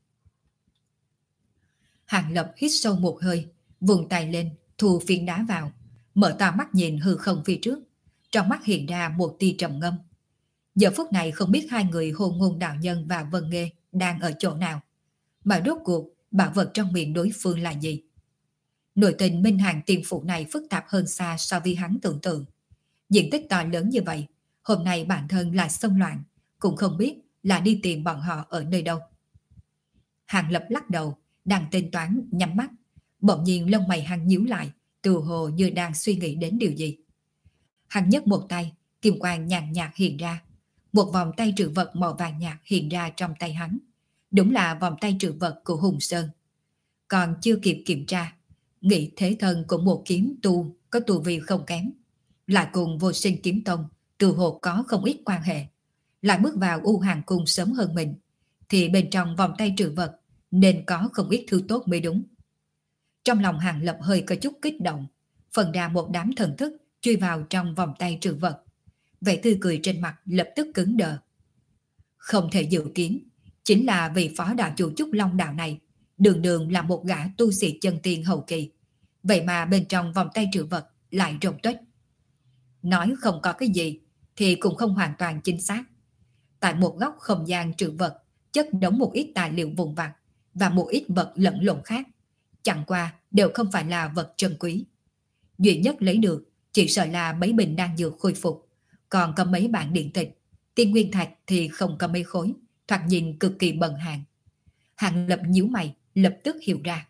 Hàng Lập hít sâu một hơi, vùng tay lên, thu phiến đá vào, mở to mắt nhìn hư không phía trước, trong mắt hiện ra một tia trầm ngâm. Giờ phút này không biết hai người Hồn Ngôn đạo nhân và Vân Nghê đang ở chỗ nào, mà rốt cuộc bảo vật trong miệng đối phương là gì. Nội tình Minh Hàng Tiên Phủ này phức tạp hơn xa so với hắn tưởng tượng. Diện tích to lớn như vậy, hôm nay bản thân là xông loạn, cũng không biết là đi tìm bọn họ ở nơi đâu. Hàng Lập lắc đầu, đang tính toán nhắm mắt, bỗng nhiên lông mày hắn nhíu lại, từ hồ như đang suy nghĩ đến điều gì. Hắn nhấc một tay, kim quang nhàn nhạt hiện ra, một vòng tay trữ vật màu vàng nhạt hiện ra trong tay hắn. Đúng là vòng tay trữ vật của Hùng Sơn. Còn chưa kịp kiểm tra, nghĩ thế thân của một kiếm tu có tu vi không kém, lại cùng Vô Sinh Kiếm Tông từ hồ có không ít quan hệ, lại bước vào U Hàng Cung sớm hơn mình, thì bên trong vòng tay trữ vật nên có không ít thứ tốt mới đúng. Trong lòng Hàng Lập hơi có chút kích động, phần ra một đám thần thức chui vào trong vòng tay trữ vật. Vẻ tươi cười trên mặt lập tức cứng đờ. Không thể dự kiến, chính là vị phó đạo chủ Trúc Long đạo này, đường đường là một gã tu sĩ chân tiên hậu kỳ, vậy mà bên trong vòng tay trữ vật lại rộng tuếch. Nói không có cái gì thì cũng không hoàn toàn chính xác. Tại một góc không gian trữ vật chất đống một ít tài liệu vụn vặt và một ít vật lẫn lộn khác, chẳng qua đều không phải là vật trân quý. Duy nhất lấy được chỉ sợ là mấy bình đan dược khôi phục, còn có mấy bản điện tịch, tiên nguyên thạch thì không có mấy khối, thoạt nhìn cực kỳ bần hàng. Hàng Lập nhíu mày, lập tức hiểu ra.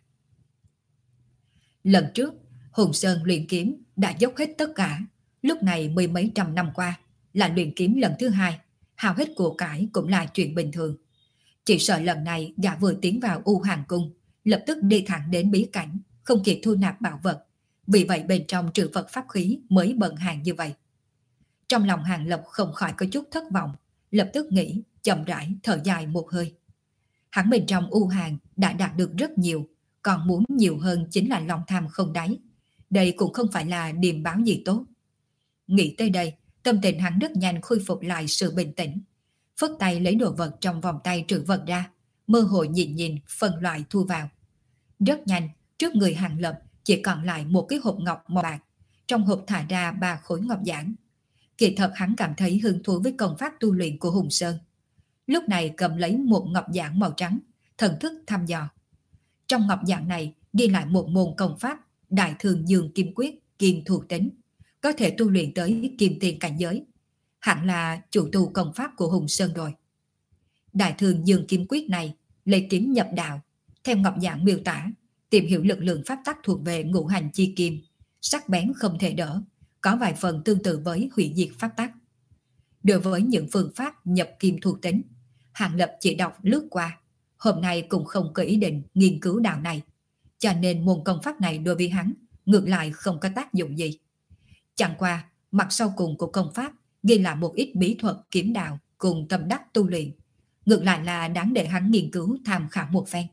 Lần trước, Hùng Sơn luyện kiếm đã dốc hết tất cả, lúc này mười mấy trăm năm qua, là luyện kiếm lần thứ hai, hao hết của cải cũng là chuyện bình thường. Chỉ sợ lần này gã vừa tiến vào U Hàng Cung, lập tức đi thẳng đến bí cảnh, không kịp thu nạp bảo vật, vì vậy bên trong trữ vật pháp khí mới bận hàng như vậy. Trong lòng Hàng Lập không khỏi có chút thất vọng, lập tức nghĩ, chậm rãi thở dài một hơi. Hắn bên trong U Hàng đã đạt được rất nhiều, còn muốn nhiều hơn chính là lòng tham không đáy. Đây cũng không phải là điềm báo gì tốt. Nghĩ tới đây, tâm tình hắn rất nhanh khôi phục lại sự bình tĩnh. Phất tay lấy đồ vật trong vòng tay trữ vật ra, mơ hồ nhìn nhìn, phân loại thu vào. Rất nhanh, trước người Hàng Lập chỉ còn lại một cái hộp ngọc màu bạc, trong hộp thả ra ba khối ngọc giản. Kỳ thật hắn cảm thấy hứng thú với công pháp tu luyện của Hùng Sơn. Lúc này cầm lấy một ngọc giản màu trắng, thần thức thăm dò. Trong ngọc giản này ghi lại một môn công pháp Đại Thường Dương Kim Quyết kim thuộc tính, có thể tu luyện tới kim tiền cảnh giới. Hẳn là chủ tu công pháp của Hùng Sơn rồi. Đại Thường Dương Kim Quyết này lấy kiếm nhập đạo, theo ngọc giản miêu tả, tìm hiểu lực lượng pháp tắc thuộc về ngũ hành chi kim, sắc bén không thể đỡ, có vài phần tương tự với hủy diệt pháp tắc. Đối với những phương pháp nhập kim thuộc tính, Hàng Lập chỉ đọc lướt qua, hôm nay cũng không có ý định nghiên cứu đạo này, cho nên môn công pháp này đối với hắn ngược lại không có tác dụng gì. Chẳng qua, mặt sau cùng của công pháp ghi là một ít bí thuật kiếm đạo cùng tâm đắc tu luyện, ngược lại là đáng để hắn nghiên cứu tham khảo một phen.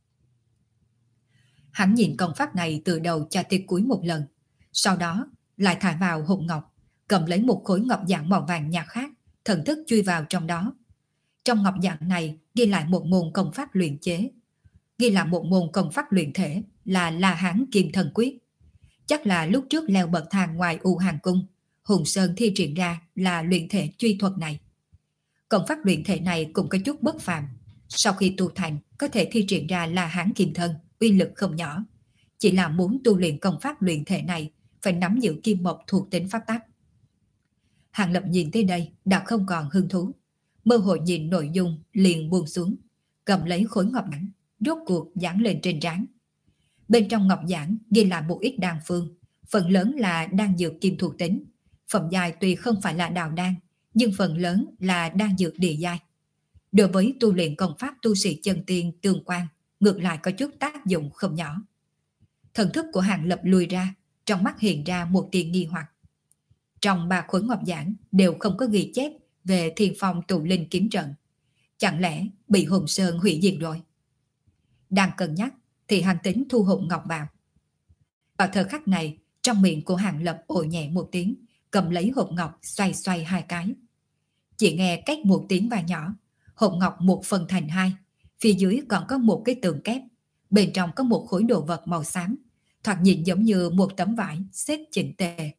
Hắn nhìn công pháp này từ đầu cho tới cuối một lần, sau đó lại thả vào hộp ngọc, cầm lấy một khối ngọc dạng màu vàng nhạt khác, thần thức chui vào trong đó. Trong ngọc dạng này ghi lại một môn công pháp luyện chế, ghi lại một môn công pháp luyện thể là La Hán Kim Thần Quyết. Chắc là lúc trước leo bậc thang ngoài U Hàng Cung, Hùng Sơn thi triển ra là luyện thể truy thuật này. Công pháp luyện thể này cũng có chút bất phàm, sau khi tu thành có thể thi triển ra La Hán Kim Thân, uy lực không nhỏ. Chỉ là muốn tu luyện công pháp luyện thể này phải nắm giữ kim mộc thuộc tính pháp tắc. Hàng Lập nhìn tới đây đã không còn hứng thú, mơ hồ nhìn nội dung liền buông xuống, cầm lấy khối ngọc giản, rốt cuộc dán lên trên trán. Bên trong ngọc giản ghi là một ít đan phương, phần lớn là đan dược kim thuộc tính. Phẩm giai tuy không phải là đào đan, nhưng phần lớn là đan dược địa giai. Đối với tu luyện công pháp tu sĩ chân tiên tương quan, ngược lại có chút tác dụng không nhỏ. Thần thức của Hàng Lập lùi ra, trong mắt hiện ra một tia nghi hoặc. Trong ba khối ngọc giản đều không có ghi chép về Thiên Phong tụ linh kiếm trận. Chẳng lẽ bị Hùng Sơn hủy diệt rồi? Đang cân nhắc thì Hàng tính thu hộp ngọc vào. Vào thời khắc này, trong miệng của Hàng Lập ồ nhẹ một tiếng, cầm lấy hộp ngọc xoay xoay hai cái. Chỉ nghe cách một tiếng và nhỏ, hộp ngọc một phần thành hai, phía dưới còn có một cái tường kép, bên trong có một khối đồ vật màu xám, thoạt nhìn giống như một tấm vải xếp chỉnh tề.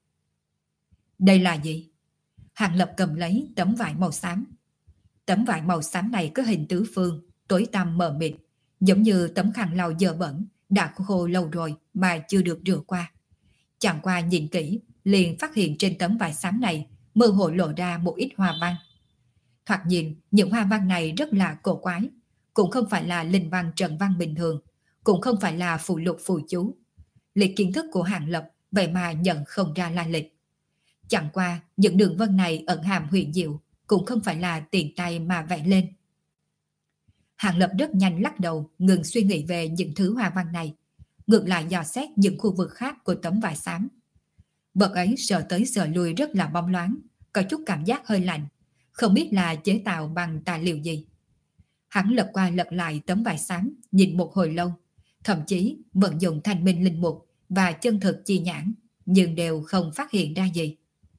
Đây là gì? Hàng Lập cầm lấy tấm vải màu xám. Tấm vải màu xám này có hình tứ phương, tối tăm mờ mịt, giống như tấm khăn lau dơ bẩn, đã khô lâu rồi mà chưa được rửa qua. Chẳng qua nhìn kỹ, liền phát hiện trên tấm vải xám này mơ hồ lộ ra một ít hoa văn. Thoạt nhìn, những hoa văn này rất là cổ quái, cũng không phải là linh văn trần văn bình thường, cũng không phải là phù lục phù chú. Lịch kiến thức của Hàng Lập vậy mà nhận không ra lai lịch. Chẳng qua, những đường vân này ẩn hàm huyền diệu, cũng không phải là tiền tay mà vẽ lên. Hàng Lập rất nhanh lắc đầu, ngừng suy nghĩ về những thứ hoa văn này, ngược lại dò xét những khu vực khác của tấm vải xám. Vật ấy sờ tới sờ lui rất là bóng loáng, có chút cảm giác hơi lạnh, không biết là chế tạo bằng tài liệu gì. Hắn lật qua lật lại tấm vải xám, nhìn một hồi lâu, thậm chí vận dụng thanh minh linh mục và chân thực chi nhãn, nhưng đều không phát hiện ra gì.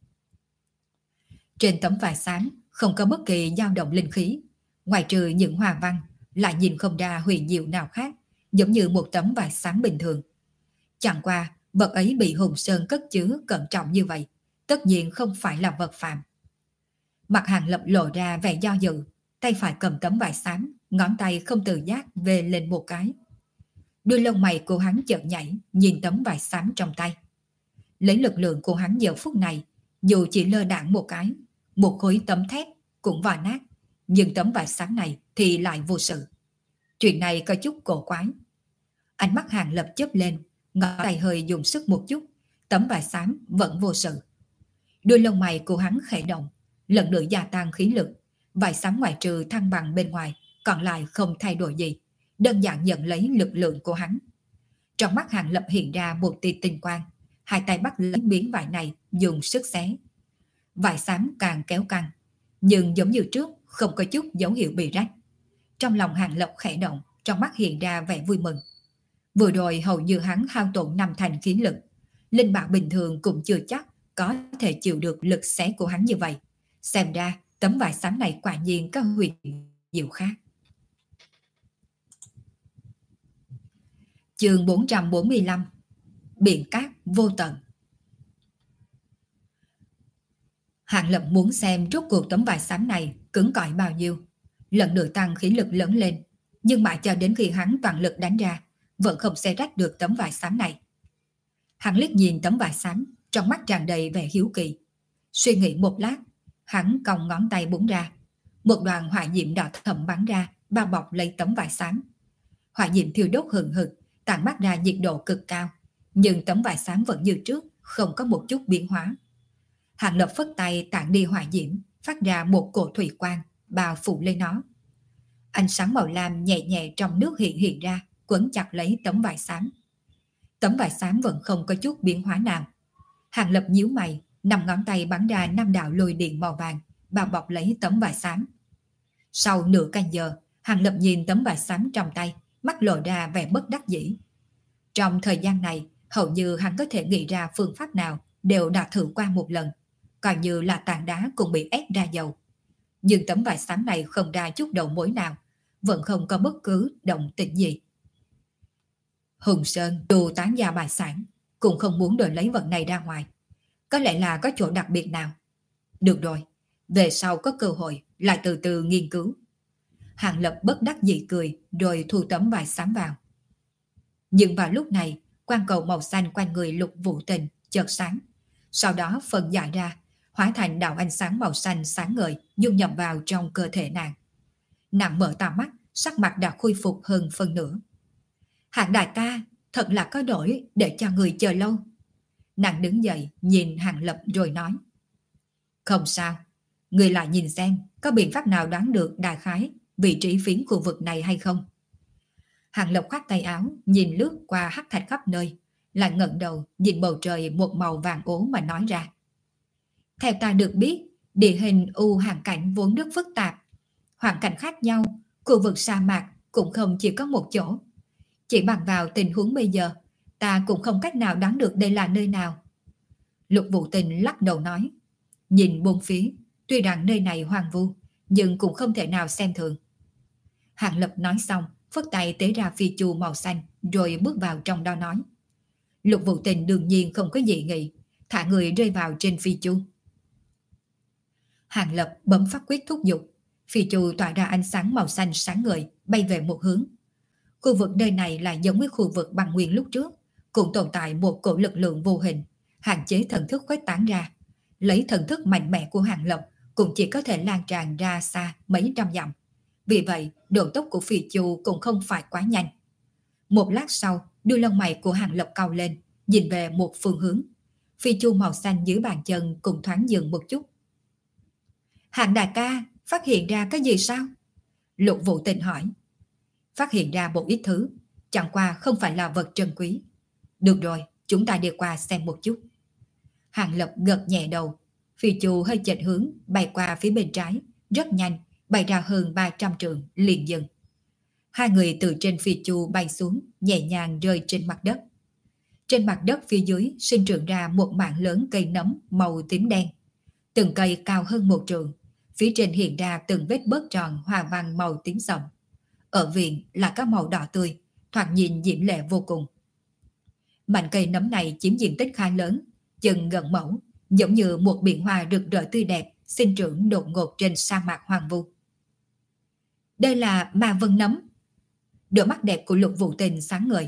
Trên tấm vải xám không có bất kỳ dao động linh khí, ngoài trừ những hoa văn, lại nhìn không ra huyền diệu nào khác, giống như một tấm vải xám bình thường. Chẳng qua, vật ấy bị Hùng Sơn cất chứa cẩn trọng như vậy, tất nhiên không phải là vật phàm. Mặt Hàng Lập lộ ra vẻ do dự, tay phải cầm tấm vải xám, ngón tay không tự giác về lên một cái. Đuôi lông mày của hắn chợt nhảy, nhìn tấm vải xám trong tay. Lấy lực lượng của hắn giờ phút này, dù chỉ lơ đãng một cái, một khối tấm thép cũng vò nát, nhưng tấm vải xám này thì lại vô sự. Chuyện này có chút cổ quái. Ánh mắt Hàng Lập chớp lên, ngón tay hơi dùng sức một chút, tấm vải xám vẫn vô sự. Đuôi lông mày của hắn khẽ động, lần nữa gia tăng khí lực. Vải xám ngoại trừ thăng bằng bên ngoài, còn lại không thay đổi gì, đơn giản nhận lấy lực lượng của hắn. Trong mắt Hàng Lập hiện ra một tia tinh quang, hai tay bắt lấy miếng vải này dùng sức xé. Vải xám càng kéo căng, nhưng giống như trước không có chút dấu hiệu bị rách. Trong lòng Hàng Lập khẽ động, trong mắt hiện ra vẻ vui mừng. Vừa rồi hầu như hắn hao tổn năm thành khí lực, linh bảo bình thường cũng chưa chắc có thể chịu được lực xé của hắn như vậy. Xem ra tấm vải xám này quả nhiên có huyền diệu khác. Chương bốn trăm bốn mươi lăm. Biển cát vô tận. Hàng Lập muốn xem rốt cuộc tấm vải xám này cứng cỏi bao nhiêu, lần nữa tăng khí lực lớn lên, nhưng mà cho đến khi hắn toàn lực đánh ra, vẫn không xé rách được tấm vải xám này. Hắn liếc nhìn tấm vải xám, trong mắt tràn đầy vẻ hiếu kỳ. Suy nghĩ một lát, hắn cong ngón tay búng ra, một đoàn hỏa diệm đỏ thẫm bắn ra, bao bọc lấy tấm vải xám. Hỏa diệm thiêu đốt hừng hực, tản mát ra nhiệt độ cực cao, nhưng tấm vải xám vẫn như trước, không có một chút biến hóa. Hàng Lập phất tay tản đi hỏa diễm, phát ra một cổ thủy quang, bao phủ lên nó. Ánh sáng màu lam nhẹ nhẹ trong nước hiện hiện ra, quấn chặt lấy tấm vải xám. Tấm vải xám vẫn không có chút biến hóa nào. Hàng Lập nhíu mày, năm ngón tay bắn ra năm đạo lôi điện màu vàng, bao bọc lấy tấm vải xám. Sau nửa canh giờ, Hàng Lập nhìn tấm vải xám trong tay, mắt lộ ra vẻ bất đắc dĩ. Trong thời gian này, hầu như hắn có thể nghĩ ra phương pháp nào đều đã thử qua một lần, coi như là tảng đá cũng bị ép ra dầu. Nhưng tấm vải xám này không ra chút đầu mối nào, vẫn không có bất cứ động tĩnh gì. Hùng Sơn dù tán gia bài sản, cũng không muốn đổi lấy vật này ra ngoài. Có lẽ là có chỗ đặc biệt nào. Được rồi, về sau có cơ hội lại từ từ nghiên cứu. Hàng Lập bất đắc dĩ cười rồi thu tấm vải xám vào. Nhưng vào lúc này, quang cầu màu xanh quanh người Lục Vũ Tình chợt sáng. Sau đó phân giải ra, hóa thành đạo ánh sáng màu xanh sáng ngời dung nhập vào trong cơ thể nàng. Nàng mở to mắt, sắc mặt đã khôi phục hơn phân nửa. Hạng đại ca, thật là có đổi để cho người chờ lâu. Nàng đứng dậy nhìn Hàng Lập rồi nói. Không sao, người lại nhìn xem có biện pháp nào đoán được đại khái vị trí phiến khu vực này hay không. Hàng Lập khoác tay áo, nhìn lướt qua hắc thạch khắp nơi, lại ngẩng đầu nhìn bầu trời một màu vàng ố mà nói ra. Theo ta được biết, địa hình u hoàn cảnh vốn rất phức tạp, hoàn cảnh khác nhau, khu vực sa mạc cũng không chỉ có một chỗ. Chỉ bằng vào tình huống bây giờ, ta cũng không cách nào đoán được đây là nơi nào. Lục Vũ Tình lắc đầu nói, nhìn bốn phía, tuy rằng nơi này hoang vu, nhưng cũng không thể nào xem thường. Hàng Lập nói xong, phất tay tế ra phi chu màu xanh, rồi bước vào trong đó nói. Lục Vũ Tình đương nhiên không có dị nghị, thả người rơi vào trên phi chu. Hàng Lập bấm pháp quyết thúc giục, phi chu tỏa ra ánh sáng màu xanh sáng ngời, bay về một hướng. Khu vực nơi này là giống với khu vực băng nguyên lúc trước, cũng tồn tại một cổ lực lượng vô hình, hạn chế thần thức khuếch tán ra. Lấy thần thức mạnh mẽ của Hàng Lập cũng chỉ có thể lan tràn ra xa mấy trăm dặm. Vì vậy, độ tốc của phi chu cũng không phải quá nhanh. Một lát sau, đuôi lông mày của Hàng Lập cau lên, nhìn về một phương hướng. Phi chu màu xanh dưới bàn chân cũng thoáng dừng một chút. Hàng đại ca, phát hiện ra cái gì sao? Lục Vũ Tình hỏi. Phát hiện ra một ít thứ, chẳng qua không phải là vật trân quý. Được rồi, chúng ta đi qua xem một chút. Hàng Lập gật nhẹ đầu, phi chu hơi chệch hướng, bay qua phía bên trái, rất nhanh, bay ra hơn ba trăm trượng, liền dừng. Hai người từ trên phi chu bay xuống, nhẹ nhàng rơi trên mặt đất. Trên mặt đất phía dưới sinh trưởng ra một mảng lớn cây nấm màu tím đen. Từng cây cao hơn một trượng, phía trên hiện ra từng vết bớt tròn hoa văn màu tím sậm. Ở viền là các màu đỏ tươi, thoạt nhìn diễm lệ vô cùng. Mảnh cây nấm này chiếm diện tích khá lớn, chừng gần mẫu, giống như một biển hoa rực rỡ tươi đẹp, sinh trưởng đột ngột trên sa mạc hoang vu. Đây là ma vân nấm. Đôi mắt đẹp của Lục Vũ Tình sáng ngời.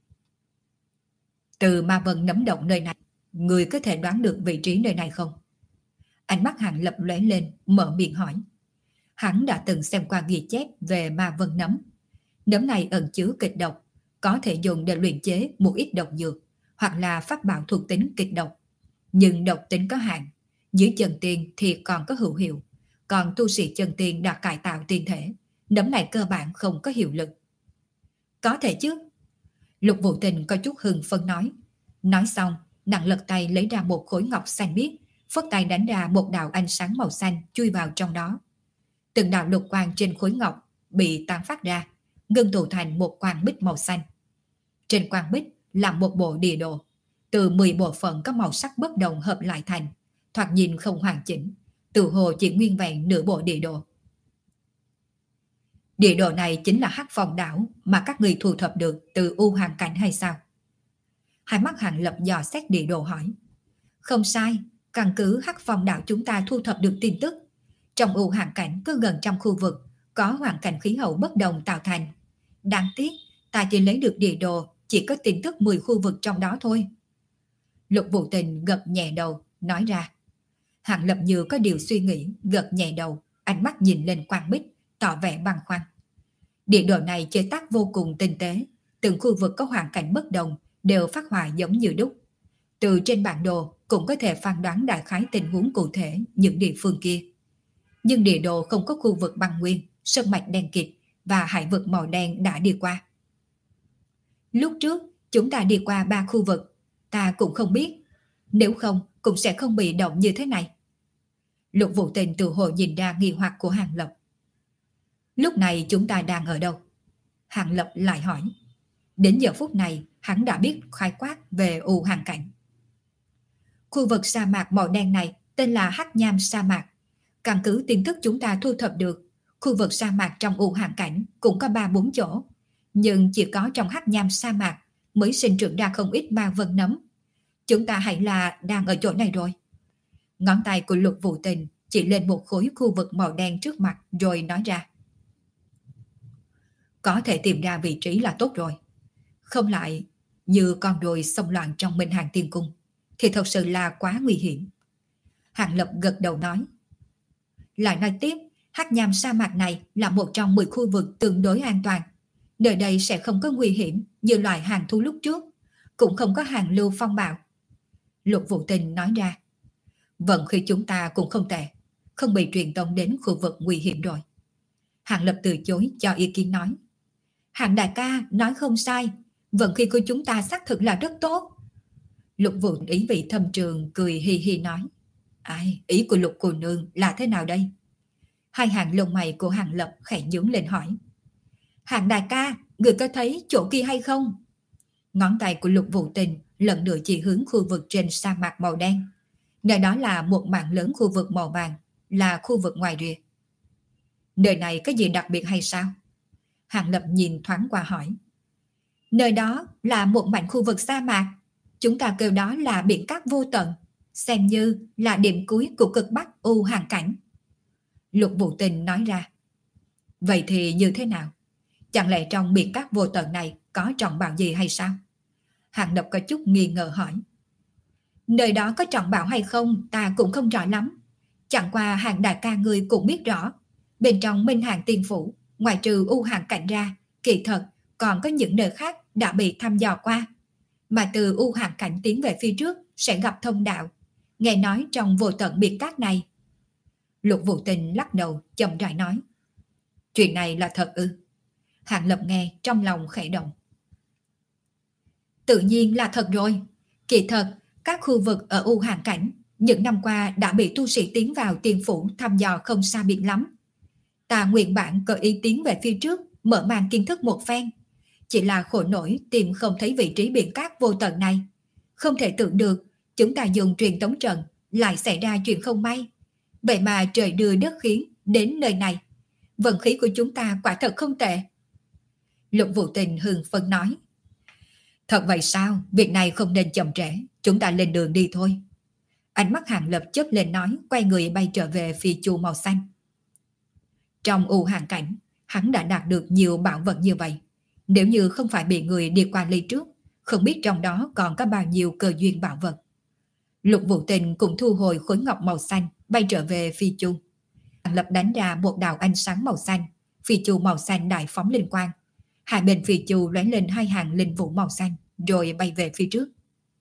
Từ ma vân nấm động nơi này, người có thể đoán được vị trí nơi này không? Ánh mắt Hàng Lập lóe lên, mở miệng hỏi. Hắn đã từng xem qua ghi chép về ma vân nấm. Nấm này ẩn chứa kịch độc, có thể dùng để luyện chế một ít độc dược, hoặc là pháp bảo thuộc tính kịch độc. Nhưng độc tính có hạn, dưới chân tiên thì còn có hữu hiệu, còn tu sĩ chân tiên đã cải tạo tiên thể, nấm này cơ bản không có hiệu lực. Có thể chứ? Lục Vũ Tình có chút hưng phấn nói. Nói xong, nàng lật tay lấy ra một khối ngọc xanh biếc, phất tay đánh ra một đạo ánh sáng màu xanh chui vào trong đó. Từng đạo lục quang trên khối ngọc bị tán phát ra, ngưng tụ thành một quang bích màu xanh. Trên quang bích là một bộ địa đồ, từ mười bộ phận có màu sắc bất đồng hợp lại thành, thoạt nhìn không hoàn chỉnh, tự hồ chỉ nguyên vẹn nửa bộ địa đồ. Địa đồ này chính là Hắc Phong đảo mà các người thu thập được từ u hoàn cảnh hay sao? Hai mắt Hàng Lập dò xét địa đồ hỏi. Không sai, căn cứ Hắc Phong đảo chúng ta thu thập được tin tức. Trong u hoàn cảnh cứ gần trong khu vực có hoàn cảnh khí hậu bất đồng tạo thành. Đáng tiếc, ta chỉ lấy được địa đồ, chỉ có tin tức mười khu vực trong đó thôi. Lục Vũ Tình gật nhẹ đầu, nói ra. Hàng Lập như có điều suy nghĩ, gật nhẹ đầu, ánh mắt nhìn lên quang bích, tỏ vẻ băn khoăn. Địa đồ này chế tác vô cùng tinh tế, từng khu vực có hoàn cảnh bất đồng đều phát họa giống như đúc. Từ trên bản đồ cũng có thể phán đoán đại khái tình huống cụ thể những địa phương kia. Nhưng địa đồ không có khu vực băng nguyên, sơn mạch đen kịt và hải vực màu đen đã đi qua. Lúc trước chúng ta đi qua ba khu vực, ta cũng không biết, nếu không cũng sẽ không bị động như thế này. Lục Vũ Tình tự hồ nhìn ra nghi hoặc của Hàng Lập. Lúc này chúng ta đang ở đâu? Hàng Lập lại hỏi. Đến giờ phút này hắn đã biết khái quát về U Hàng Cảnh. Khu vực sa mạc màu đen này tên là Hắc Nham sa mạc. Căn cứ tin tức chúng ta thu thập được, khu vực sa mạc trong U Hàng Cảnh cũng có ba bốn chỗ, nhưng chỉ có trong Hắc Nham sa mạc mới sinh trưởng ra không ít ma vân nấm. Chúng ta hẳn là đang ở chỗ này rồi. Ngón tay của Lục Vũ Tình chỉ lên một khối khu vực màu đen trước mặt rồi nói ra. Có thể tìm ra vị trí là tốt rồi. Không lại như con ruồi xông loạn trong Minh Hàng Tiên Cung thì thật sự là quá nguy hiểm. Hàng Lập gật đầu nói. Lại nói tiếp, Hắc Nham sa mạc này là một trong mười khu vực tương đối an toàn. Nơi đây sẽ không có nguy hiểm như loại hàng thú lúc trước, cũng không có hàng lưu phong bạo. Lục Vũ Tình nói ra. Vận khí chúng ta cũng không tệ, không bị truyền tống đến khu vực nguy hiểm rồi. Hàng Lập từ chối cho ý kiến nói. Hàng đại ca nói không sai, vận khí của chúng ta xác thực là rất tốt. Lục Vũ ý vị thâm trường cười hi hi nói. Ai, ý của Lục cô nương là thế nào đây? Hai hàng lông mày của Hàng Lập khẽ nhướng lên hỏi. Hàng đại ca, người có thấy chỗ kia hay không? Ngón tay của Lục Vũ Tình lần nữa chỉ hướng khu vực trên sa mạc màu đen. Nơi đó là một mảng lớn khu vực màu vàng, là khu vực ngoài rìa. Nơi này có gì đặc biệt hay sao? Hàng Lập nhìn thoáng qua hỏi. Nơi đó là một mảnh khu vực sa mạc, chúng ta kêu đó là biển cát vô tận, xem như là điểm cuối của cực bắc U Hàng Cảnh. Lục Vũ Tình nói ra. Vậy thì như thế nào? Chẳng lẽ trong biển cát vô tận này có trọng bảo gì hay sao? Hàng Lập có chút nghi ngờ hỏi. Nơi đó có trọng bảo hay không ta cũng không rõ lắm. Chẳng qua Hàng đại ca người cũng biết rõ. Bên trong Minh Hàng Tiên Phủ, ngoài trừ U Hàng Cảnh ra, kỳ thật còn có những nơi khác đã bị thăm dò qua. Mà từ U Hàng Cảnh tiến về phía trước sẽ gặp thông đạo. Nghe nói trong vô tận biển cát này. Lục Vũ Tình lắc đầu chậm rãi nói. Chuyện này là thật ư? Hàng Lập nghe trong lòng khẽ động. Tự nhiên là thật rồi. Kỳ thật, các khu vực ở U Hàng Cảnh những năm qua đã bị tu sĩ tiến vào Tiên Phủ thăm dò không xa biệt lắm. Ta nguyện bản có ý tiến về phía trước, mở mang kiến thức một phen. Chỉ là khổ nổi tìm không thấy vị trí biển cát vô tận này. Không thể tưởng được, chúng ta dùng truyền tống trận lại xảy ra chuyện không may. Vậy mà trời đưa đất khiến đến nơi này. Vận khí của chúng ta quả thật không tệ. Lục Vũ Tình hưng phấn nói. Thật vậy sao? Việc này không nên chậm trễ. Chúng ta lên đường đi thôi. Ánh mắt Hàng Lập chớp lên nói, quay người bay trở về phi chu màu xanh. Trong U Hàng Cảnh, hắn đã đạt được nhiều bảo vật như vậy. Nếu như không phải bị người đi qua ly trước, không biết trong đó còn có bao nhiêu cơ duyên bảo vật. Lục Vũ Tình cũng thu hồi khối ngọc màu xanh, bay trở về phi chu. Hàng Lập đánh ra một đạo ánh sáng màu xanh, phi chu màu xanh đại phóng linh quang. Hai bên phi chu lóe lên hai hàng linh vũ màu xanh, rồi bay về phía trước.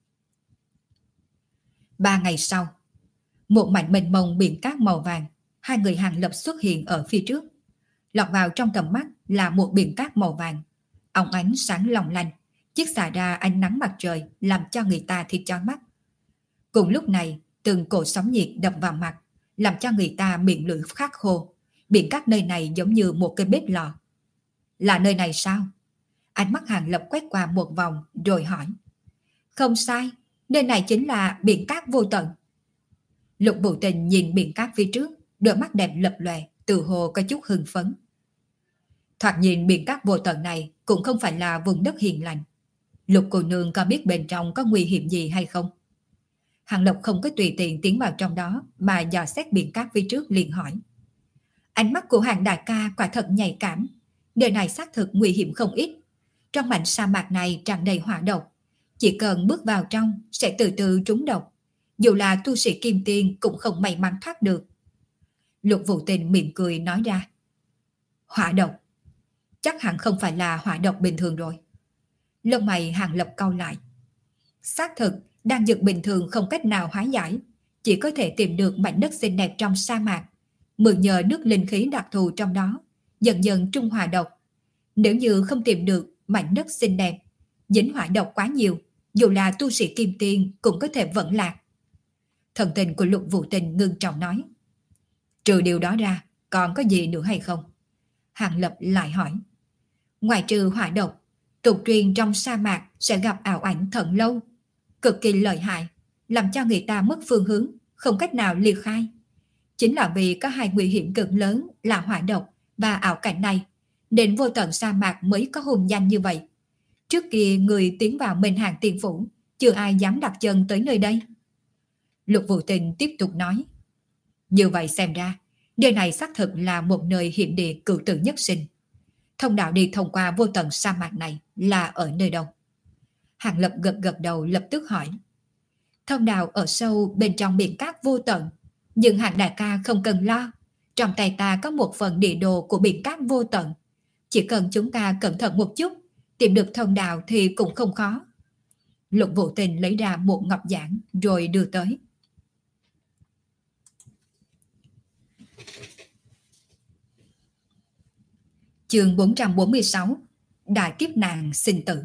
Ba ngày sau, một mảnh mênh mông biển cát màu vàng, hai người Hàng Lập xuất hiện ở phía trước. Lọt vào trong tầm mắt là một biển cát màu vàng, óng ánh sáng long lanh, chiếc xạ ra ánh nắng mặt trời làm cho người ta thiệt chói mắt. Cùng lúc này, từng cột sóng nhiệt đập vào mặt, làm cho người ta miệng lưỡi khát khô. Biển cát nơi này giống như một cái bếp lò. Là nơi này sao? Ánh mắt Hàng Lập quét qua một vòng rồi hỏi. Không sai, nơi này chính là biển cát vô tận. Lục Vũ Tình nhìn biển cát phía trước, đôi mắt đẹp lập lòe, tự hồ có chút hưng phấn. Thoạt nhìn biển cát vô tận này cũng không phải là vùng đất hiền lành. Lục cô nương có biết bên trong có nguy hiểm gì hay không? Hàng Lập không có tùy tiện tiến vào trong đó mà dò xét biển cát phía trước liền hỏi. Ánh mắt của Hàng đại ca quả thật nhạy cảm. Nơi này xác thực nguy hiểm không ít. Trong mảnh sa mạc này tràn đầy hỏa độc. Chỉ cần bước vào trong sẽ từ từ trúng độc. Dù là tu sĩ kim tiên cũng không may mắn thoát được. Lục Vũ Tình mỉm cười nói ra. Hỏa độc? Chắc hẳn không phải là hỏa độc bình thường rồi. Lông mày Hàng Lập cau lại. Xác thực, đan dược bình thường không cách nào hóa giải. Chỉ có thể tìm được mảnh đất xinh đẹp trong sa mạc. Mượn nhờ nước linh khí đặc thù trong đó, dần dần trung hòa độc. Nếu như không tìm được mảnh đất xinh đẹp, dính hỏa độc quá nhiều, dù là tu sĩ kim tiên cũng có thể vẫn lạc. Thần tình của Lục Vũ Tình ngưng trọng nói. Trừ điều đó ra, còn có gì nữa hay không? Hàng Lập lại hỏi. Ngoài trừ hỏa độc, tục truyền trong sa mạc sẽ gặp ảo ảnh thần lâu, cực kỳ lợi hại, làm cho người ta mất phương hướng, không cách nào liệt khai. Chính là vì có hai nguy hiểm cực lớn là hỏa độc và ảo cảnh này, nên vô tận sa mạc mới có hùng danh như vậy. Trước kia người tiến vào Minh Hàng Tiên Phủ, chưa ai dám đặt chân tới nơi đây. Lục Vũ Tình tiếp tục nói. Như vậy xem ra, nơi này xác thực là một nơi hiểm địa cửu tử nhất sinh. Thông đạo đi thông qua vô tận sa mạc này là ở nơi đâu? Hàng Lập gật gật đầu lập tức hỏi. Thông đạo ở sâu bên trong biển cát vô tận, nhưng Hàng đại ca không cần lo. Trong tay ta có một phần địa đồ của biển cát vô tận. Chỉ cần chúng ta cẩn thận một chút, tìm được thông đạo thì cũng không khó. Lục Vũ Tình lấy ra một ngọc giản rồi đưa tới. Chương bốn trăm bốn mươi sáu. Đại kiếp nạn sinh tử.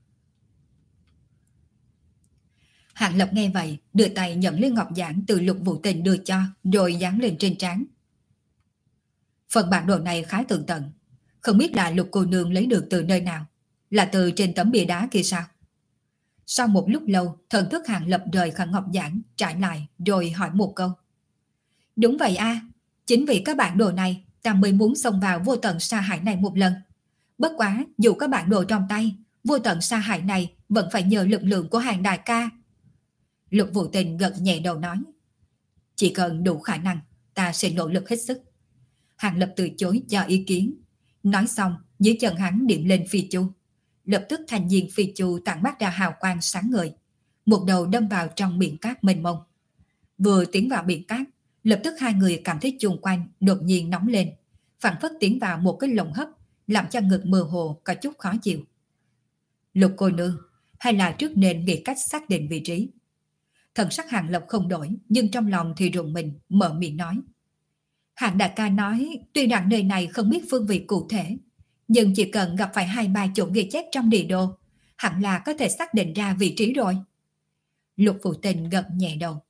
Hàng Lập nghe vậy, đưa tay nhận lấy ngọc giản từ Lục Vũ Tình đưa cho, rồi dán lên trên trán. Phần bản đồ này khá tường tận, không biết là Lục cô nương lấy được từ nơi nào, là từ trên tấm bia đá kia sao? Sau một lúc lâu, thần thức Hàng Lập rời khỏi ngọc giản, trải lại, rồi hỏi một câu. Đúng vậy a, chính vì các bản đồ này, ta mới muốn xông vào vô tận sa hải này một lần. Bất quá, dù có bản đồ trong tay, vô tận sa hải này vẫn phải nhờ lực lượng của Hàng đại ca. Lục Vũ Tình gật nhẹ đầu nói. Chỉ cần đủ khả năng, ta sẽ nỗ lực hết sức. Hàng Lập từ chối cho ý kiến. Nói xong, dưới chân hắn điểm lên phi chu. Lập tức thành viên phi chu tản mát ra hào quang sáng ngời. Một đầu đâm vào trong biển cát mênh mông. Vừa tiến vào biển cát, lập tức hai người cảm thấy chung quanh đột nhiên nóng lên, phảng phất tiến vào một cái lồng hấp, làm cho ngực mơ hồ có chút khó chịu. Lục cô nương, hay là trước nên nghĩ cách xác định vị trí? Thần sắc Hàng Lập không đổi, nhưng trong lòng thì rùng mình, mở miệng nói. Hàng đại ca nói, tuy rằng nơi này không biết phương vị cụ thể, nhưng chỉ cần gặp phải hai ba chỗ ghi chép trong địa đồ, hẳn là có thể xác định ra vị trí rồi. Lục Vũ Tình gật nhẹ đầu.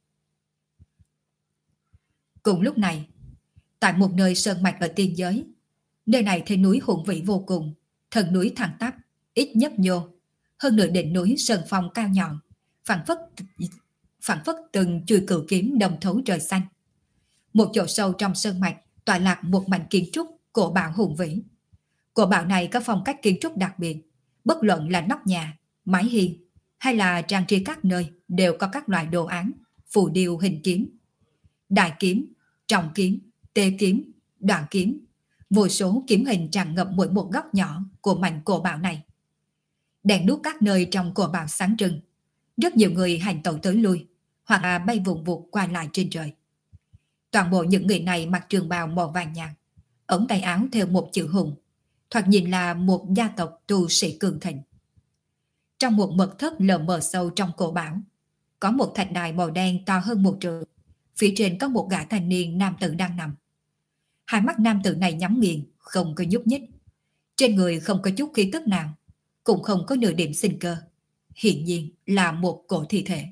Cùng lúc này, tại một nơi sơn mạch ở tiên giới, nơi này thấy núi hùng vĩ vô cùng, thần núi thẳng tắp, ít nhấp nhô, hơn nửa đỉnh núi sơn phong cao nhọn, phảng phất phảng phất từng chuôi cửu kiếm đồng thấu trời xanh. Một chỗ sâu trong sơn mạch tọa lạc một mảnh kiến trúc cổ bảo hùng vĩ. Cổ bảo này có phong cách kiến trúc đặc biệt, bất luận là nóc nhà, mái hiên hay là trang trí các nơi đều có các loại đồ án, phù điêu hình kiếm. Đại kiếm, trọng kiếm, tê kiếm, đoạn kiếm, vô số kiếm hình tràn ngập mỗi một góc nhỏ của mảnh cổ bảo này. Đèn đuốc các nơi trong cổ bảo sáng trưng, rất nhiều người hành tẩu tới lui, hoặc là bay vùng vụt qua lại trên trời. Toàn bộ những người này mặc trường bào màu vàng nhạt, ống tay áo theo một chữ hùng, thoạt nhìn là một gia tộc tu sĩ cường thịnh. Trong một mật thất lờ mờ sâu trong cổ bảo, có một thạch đài màu đen to hơn một trượng, phía trên có một gã thanh niên nam tử đang nằm. Hai mắt nam tử này nhắm nghiền, không có nhúc nhích. Trên người không có chút khí tức nào, cũng không có nửa điểm sinh cơ. Hiển nhiên là một cổ thi thể.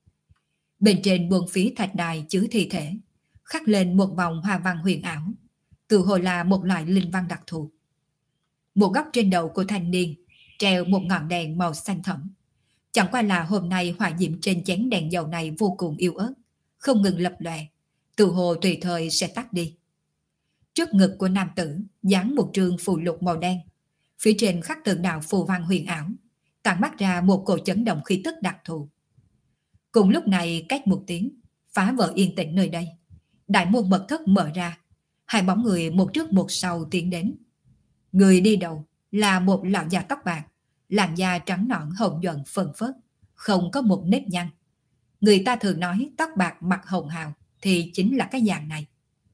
Bên trên buồng phía thạch đài chứa thi thể, khắc lên một vòng hoa văn huyền ảo, tự hồ là một loại linh văn đặc thù. Một góc trên đầu của thanh niên treo một ngọn đèn màu xanh thẫm. Chẳng qua là hôm nay hỏa diễm trên chén đèn dầu này vô cùng yếu ớt, không ngừng lập lòe, tự hồ tùy thời sẽ tắt đi. Trước ngực của nam tử dán một trường phù lục màu đen, phía trên khắc tượng đạo phù văn huyền ảo, tản mát ra một cổ chấn động khí tức đặc thù. Cùng lúc này, cách một tiếng, phá vỡ yên tĩnh nơi đây. Đại môn mật thất mở ra, hai bóng người một trước một sau tiến đến. Người đi đầu là một lão già tóc bạc, làn da trắng nõn hồng nhuận phơn phớt, không có một nếp nhăn. Người ta thường nói tóc bạc mặt hồng hào thì chính là cái dạng này.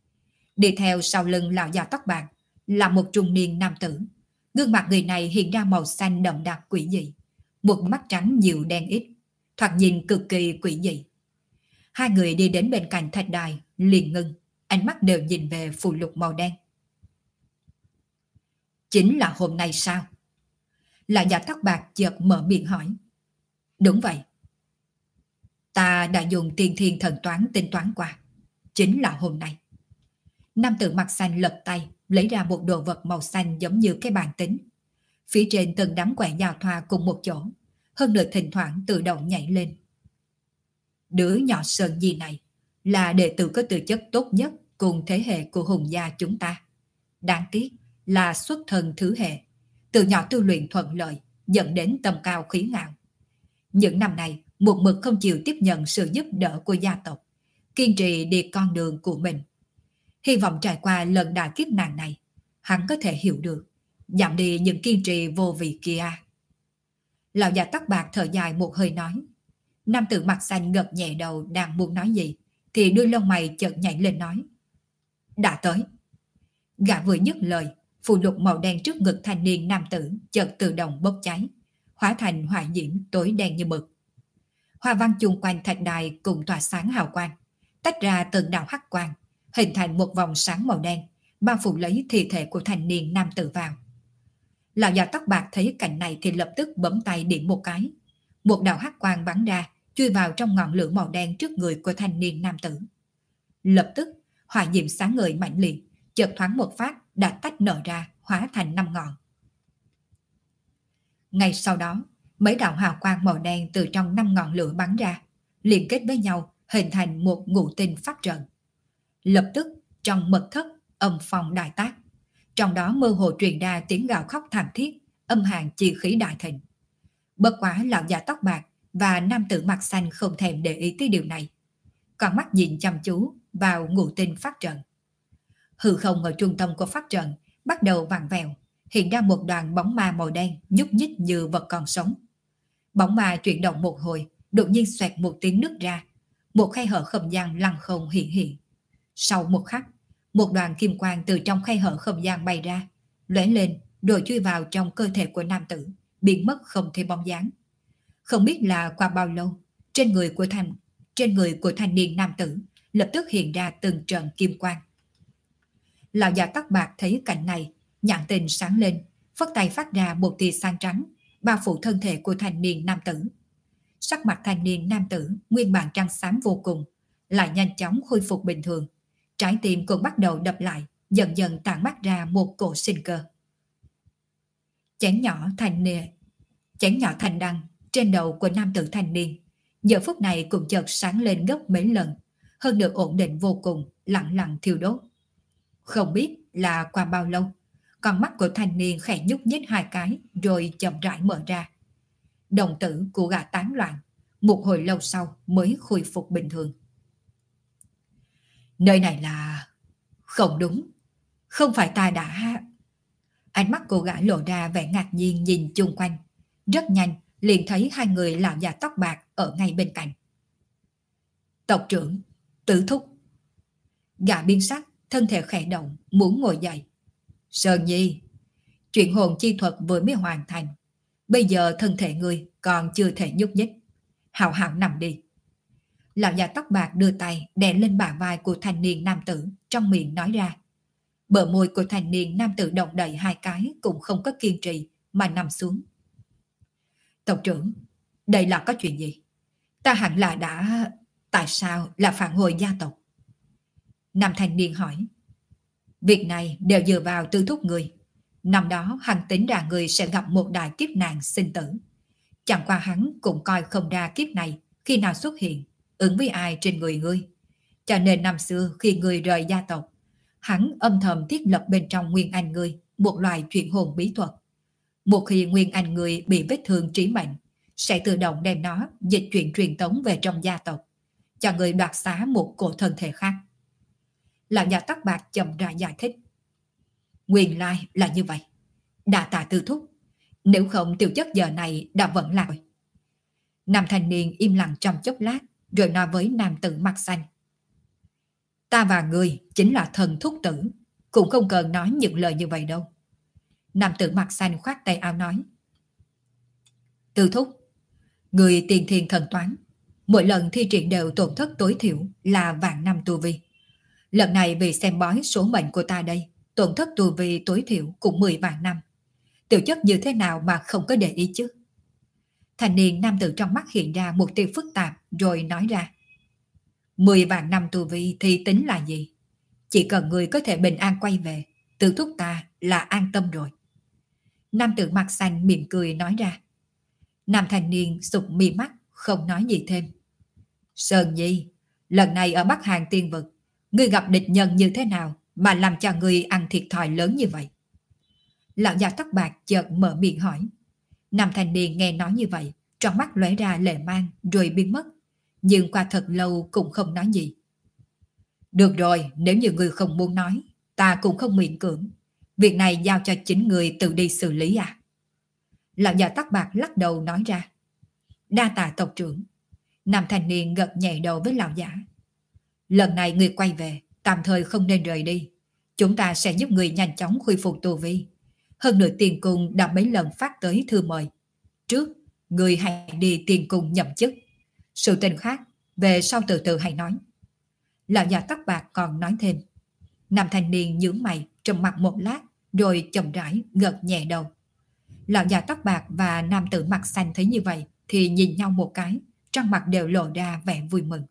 Đi theo sau lưng lão già tóc bạc là một trung niên nam tử. Gương mặt người này hiện ra màu xanh đậm đặc quỷ dị, một mắt trắng nhiều đen ít, thoạt nhìn cực kỳ quỷ dị. Hai người đi đến bên cạnh thạch đài, liền ngưng, ánh mắt đều nhìn về phù lục màu đen. Chính là hôm nay sao? Lão già tóc bạc chợt mở miệng hỏi. Đúng vậy. Ta đã dùng tiên thiên thần toán tính toán qua. Chính là hôm nay. Nam tử mặt xanh lật tay, lấy ra một đồ vật màu xanh giống như cái bàn tính. Phía trên từng đám quẻ giao thoa cùng một chỗ, hơn nữa thỉnh thoảng tự động nhảy lên. Đứa nhỏ Sơn Di này là đệ tử có tư chất tốt nhất cùng thế hệ của hùng gia chúng ta. Đáng tiếc là xuất thân thứ hệ, từ nhỏ tu luyện thuận lợi, dẫn đến tầm cao khí ngạo. Những năm này, một mực không chịu tiếp nhận sự giúp đỡ của gia tộc, kiên trì đi con đường của mình. Hy vọng trải qua lần đại kiếp nạn này, hắn có thể hiểu được, giảm đi những kiên trì vô vị kia. Lão già tóc bạc thở dài một hơi nói. Nam tử mặt xanh gật nhẹ đầu đang muốn nói gì, thì đuôi lông mày chợt nhảy lên nói. Đã tới. Gã vừa dứt lời, phù lục màu đen trước ngực thanh niên nam tử chợt tự động bốc cháy, hóa thành hỏa diễm tối đen như mực. Hoa văn chung quanh thạch đài cùng tỏa sáng hào quang, tách ra từng đạo hắc quang, hình thành một vòng sáng màu đen, bao phủ lấy thi thể của thanh niên nam tử vào. Lão già tóc bạc thấy cảnh này thì lập tức bấm tay điểm một cái. Một đạo hắc quang bắn ra, chui vào trong ngọn lửa màu đen trước người của thanh niên nam tử. Lập tức, hỏa diễm sáng ngời mạnh liệt, chợt thoáng một phát đã tách nở ra, hóa thành năm ngọn. Ngay sau đó, mấy đạo hào quang màu đen từ trong năm ngọn lửa bắn ra, liên kết với nhau hình thành một ngũ tinh pháp trận. Lập tức, trong mật thất, âm phong đại tác, trong đó mơ hồ truyền ra tiếng gào khóc thảm thiết, âm hàn chi khí đại thịnh. Bất quá lão già tóc bạc và nam tử mặt xanh không thèm để ý tới điều này, còn mắt nhìn chăm chú vào ngũ tinh pháp trận. Hư không ở trung tâm của pháp trận bắt đầu vặn vẹo, hiện ra một đoàn bóng ma màu đen nhúc nhích như vật còn sống. Bóng ma chuyển động một hồi, đột nhiên xoẹt một tiếng nứt ra, một khe hở không gian lăng không hiện hiện. Sau một khắc, một đoàn kim quang từ trong khe hở không gian bay ra, lóe lên rồi chui vào trong cơ thể của nam tử, biến mất không thấy bóng dáng. Không biết là qua bao lâu, trên người của thanh trên người của thanh niên nam tử lập tức hiện ra từng trận kim quang. Lão già tóc bạc thấy cảnh này, nhãn tình sáng lên, phất tay phát ra một tia sáng trắng, bao phủ thân thể của thanh niên nam tử. Sắc mặt thanh niên nam tử nguyên bản trắng xám vô cùng, lại nhanh chóng khôi phục bình thường. Trái tim cũng bắt đầu đập lại, dần dần tản mát ra một cổ sinh cơ. Chén nhỏ thành nề, chén nhỏ thành đăng trên đầu của nam tử thanh niên, giờ phút này cũng chợt sáng lên gấp mấy lần, hơn được ổn định vô cùng, lặng lặng thiêu đốt. Không biết là qua bao lâu, con mắt của thanh niên khẽ nhúc nhích hai cái rồi chậm rãi mở ra. Đồng tử của gã tán loạn, một hồi lâu sau mới khôi phục bình thường. Nơi này là... Không đúng, không phải ta đã... Ánh mắt của gã lộ ra vẻ ngạc nhiên nhìn chung quanh. Rất nhanh liền thấy hai người lão già tóc bạc ở ngay bên cạnh. Tộc trưởng, Tứ thúc. Gã biến sắc, thân thể khẽ động, muốn ngồi dậy. Sơn Nhi, chuyện hồn chi thuật vừa mới hoàn thành. Bây giờ thân thể người còn chưa thể nhúc nhích. Hào hào nằm đi. Lão già tóc bạc đưa tay đè lên bả vai của thanh niên nam tử, trong miệng nói ra. Bờ môi của thanh niên nam tử động đậy hai cái cũng không có kiên trì mà nằm xuống. Tộc trưởng, đây là có chuyện gì? Ta hẳn là đã... Tại sao là phản hồi gia tộc? Nam thanh niên hỏi. Việc này đều dựa vào Tư thúc người. Năm đó hắn tính ra người sẽ gặp một đại kiếp nạn sinh tử. Chẳng qua hắn cũng coi không ra kiếp này khi nào xuất hiện, ứng với ai trên người ngươi. Cho nên năm xưa khi ngươi rời gia tộc, hắn âm thầm thiết lập bên trong Nguyên Anh ngươi một loại chuyển hồn bí thuật. Một khi Nguyên Anh ngươi bị vết thương trí mệnh, sẽ tự động đem nó dịch chuyển truyền tống về trong gia tộc, cho người đoạt xá một cổ thân thể khác. Lão già tóc bạc chậm rãi giải thích. Nguyên lai là như vậy. Đa tạ Tư thúc, nếu không tiểu chất giờ này đã vẫn lạc rồi. Nam thanh niên im lặng trong chốc lát, rồi nói với nam tử mặt xanh. Ta và người chính là thần thúc tử, cũng không cần nói những lời như vậy đâu. Nam tử mặt xanh khoát tay áo nói. Tư thúc, người tiền thiền thần toán, mỗi lần thi triển đều tổn thất tối thiểu là vạn năm tu vi. Lần này vì xem bói số mệnh của ta đây, tổn thất tu vi tối thiểu cũng mười vạn năm. Tiểu chất như thế nào mà không có để ý chứ? Thanh niên nam tử trong mắt hiện ra một tia phức tạp rồi nói ra. Mười vạn năm tu vi thì tính là gì? Chỉ cần người có thể bình an quay về, Từ thúc ta là an tâm rồi. Nam tử mặt xanh mỉm cười nói ra. Nam thanh niên sụp mi mắt, không nói gì thêm. Sơn Nhi, lần này ở Bắc Hàng Tiên Vực, ngươi gặp địch nhân như thế nào mà làm cho ngươi ăn thiệt thòi lớn như vậy? Lão già tóc bạc chợt mở miệng hỏi. Nam thanh niên nghe nói như vậy, trong mắt lóe ra lệ mang rồi biến mất. Nhưng qua thật lâu cũng không nói gì. Được rồi, nếu như ngươi không muốn nói, ta cũng không miễn cưỡng. Việc này giao cho chính người tự đi xử lý à? Lão già tóc bạc lắc đầu nói ra. Đa tạ tộc trưởng. Nam thanh niên gật nhẹ đầu với lão giả. Lần này người quay về, tạm thời không nên rời đi. Chúng ta sẽ giúp người nhanh chóng khôi phục tu vi. Hơn nữa tiền cung đã mấy lần phát tới thư mời. Trước, người hãy đi tiền cung nhậm chức. Sự tình khác, về sau từ từ hãy nói. Lão già tóc bạc còn nói thêm. Nam thanh niên nhướng mày, trầm mặt một lát, rồi chậm rãi gật nhẹ đầu. Lão già tóc bạc và nam tử mặt xanh thấy như vậy, thì nhìn nhau một cái, trong mặt đều lộ ra vẻ vui mừng.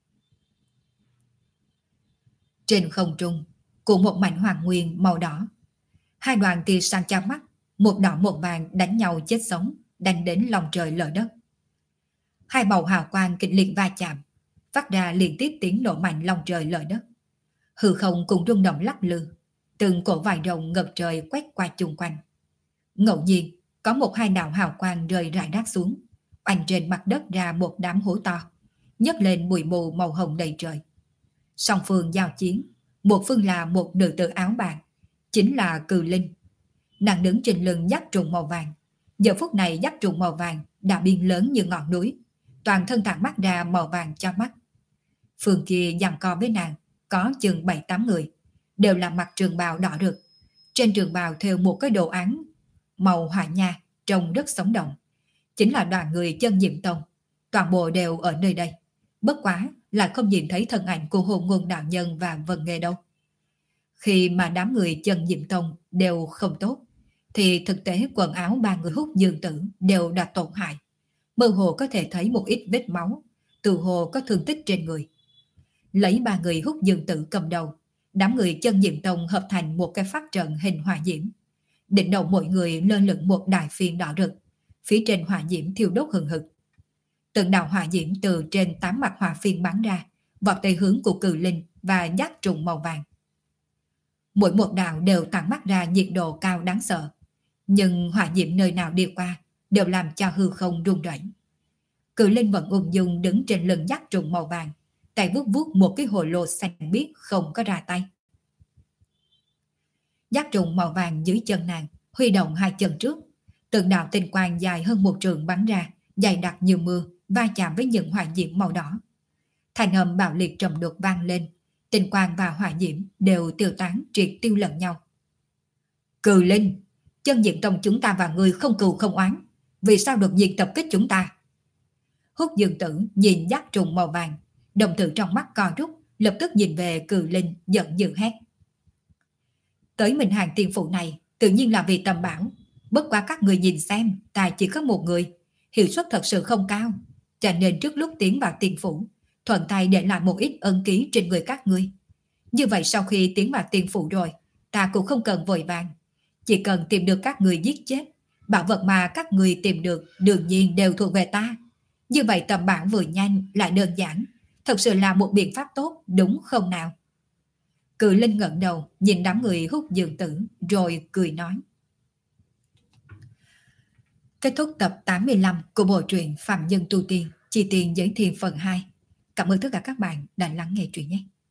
Trên không trung, của một mảnh hoàng nguyên màu đỏ. Hai đoàn tia sang chạm mắt, một đỏ một vàng đánh nhau chết sống, đánh đến lòng trời lở đất. Hai màu hào quang kịch liệt va chạm, phát ra liên tiếp tiếng nổ mạnh lòng trời lở đất. Hư không cùng rung động lắc lư, từng cổ vải rồng ngập trời quét qua chung quanh. Ngẫu nhiên, có một hai đạo hào quang rơi rải rác xuống, oanh trên mặt đất ra một đám hố to, nhấc lên bụi mù màu hồng đầy trời. Song phương giao chiến, một phương là một nữ tử áo bạc, chính là Cừ Linh. Nàng đứng trên lưng giáp trùng màu vàng. Giờ phút này giáp trùng màu vàng đã biên lớn như ngọn núi, toàn thân tản mắt ra màu vàng cho mắt. Phương kia giằng co với nàng có chừng bảy tám người, đều là mặc trường bào đỏ rực. Trên trường bào thêu một cái đồ án màu hỏa nha, trông rất sống động. Chính là đoàn người Chân Diệm Tông, toàn bộ đều ở nơi đây. Bất quá là không nhìn thấy thân ảnh của Hồn Ngôn đạo nhân và Vân Nghê đâu. Khi mà đám người Chân Diệm Tông đều không tốt, thì thực tế quần áo ba người Hút Dương Tử đều đã tổn hại. Mơ hồ có thể thấy một ít vết máu, từ hồ có thương tích trên người. Lấy ba người Hút Dương Tử cầm đầu, đám người Chân Diệm Tông hợp thành một cái pháp trận hình hỏa diễm. Đỉnh đầu mỗi người lơ lửng một đài phiên đỏ rực, phía trên hỏa diễm thiêu đốt hừng hực. Từng đạo hỏa diễm từ trên tám mặt hỏa phiên bắn ra, vọt tới hướng của Cừ Linh và giác trùng màu vàng. Mỗi một đạo đều tản mắt ra nhiệt độ cao đáng sợ, nhưng hỏa diễm nơi nào đi qua đều làm cho hư không rung rẩy. Cừ Linh vẫn ung dung đứng trên lưng giác trùng màu vàng, tay vuốt vuốt một cái hồ lô xanh biếc không có ra tay. Giác trùng màu vàng dưới chân nàng huy động hai chân trước, từng đạo tinh quang dài hơn một trường bắn ra, dày đặc như mưa, va chạm với những hỏa diễm màu đỏ. Thành âm bạo liệt trầm đục vang lên, tinh quang và hỏa diễm đều tiêu tán triệt tiêu lẫn nhau. Cừ Linh, Chân Diệm Tông chúng ta và người không cừu không oán, vì sao đột nhiên tập kích chúng ta? Hút Dương Tử nhìn giác trùng màu vàng, đồng tử trong mắt co rút, lập tức nhìn về Cừ Linh giận dữ hét. Tới Minh Hàng Tiên Phủ này tự nhiên là vì tầm bảo, bất quá các người nhìn xem, ta chỉ có một người, hiệu suất thật sự không cao, cho nên trước lúc tiến vào Tiên Phủ, thuận tay để lại một ít ân ký trên người các ngươi. Như vậy sau khi tiến vào Tiên Phủ rồi, ta cũng không cần vội vàng, chỉ cần tìm được các người giết chết, bảo vật mà các người tìm được đương nhiên đều thuộc về ta. Như vậy tầm bảo vừa nhanh lại đơn giản, thật sự là một biện pháp tốt, đúng không nào? Cự Linh ngẩng đầu nhìn đám người Hút Dương Tử rồi cười nói. Kết thúc tập tám mươi lăm của bộ truyện Phạm Nhân Tu Tiên, chi tiền giới thiệu phần hai. Cảm ơn tất cả các bạn đã lắng nghe truyện nhé.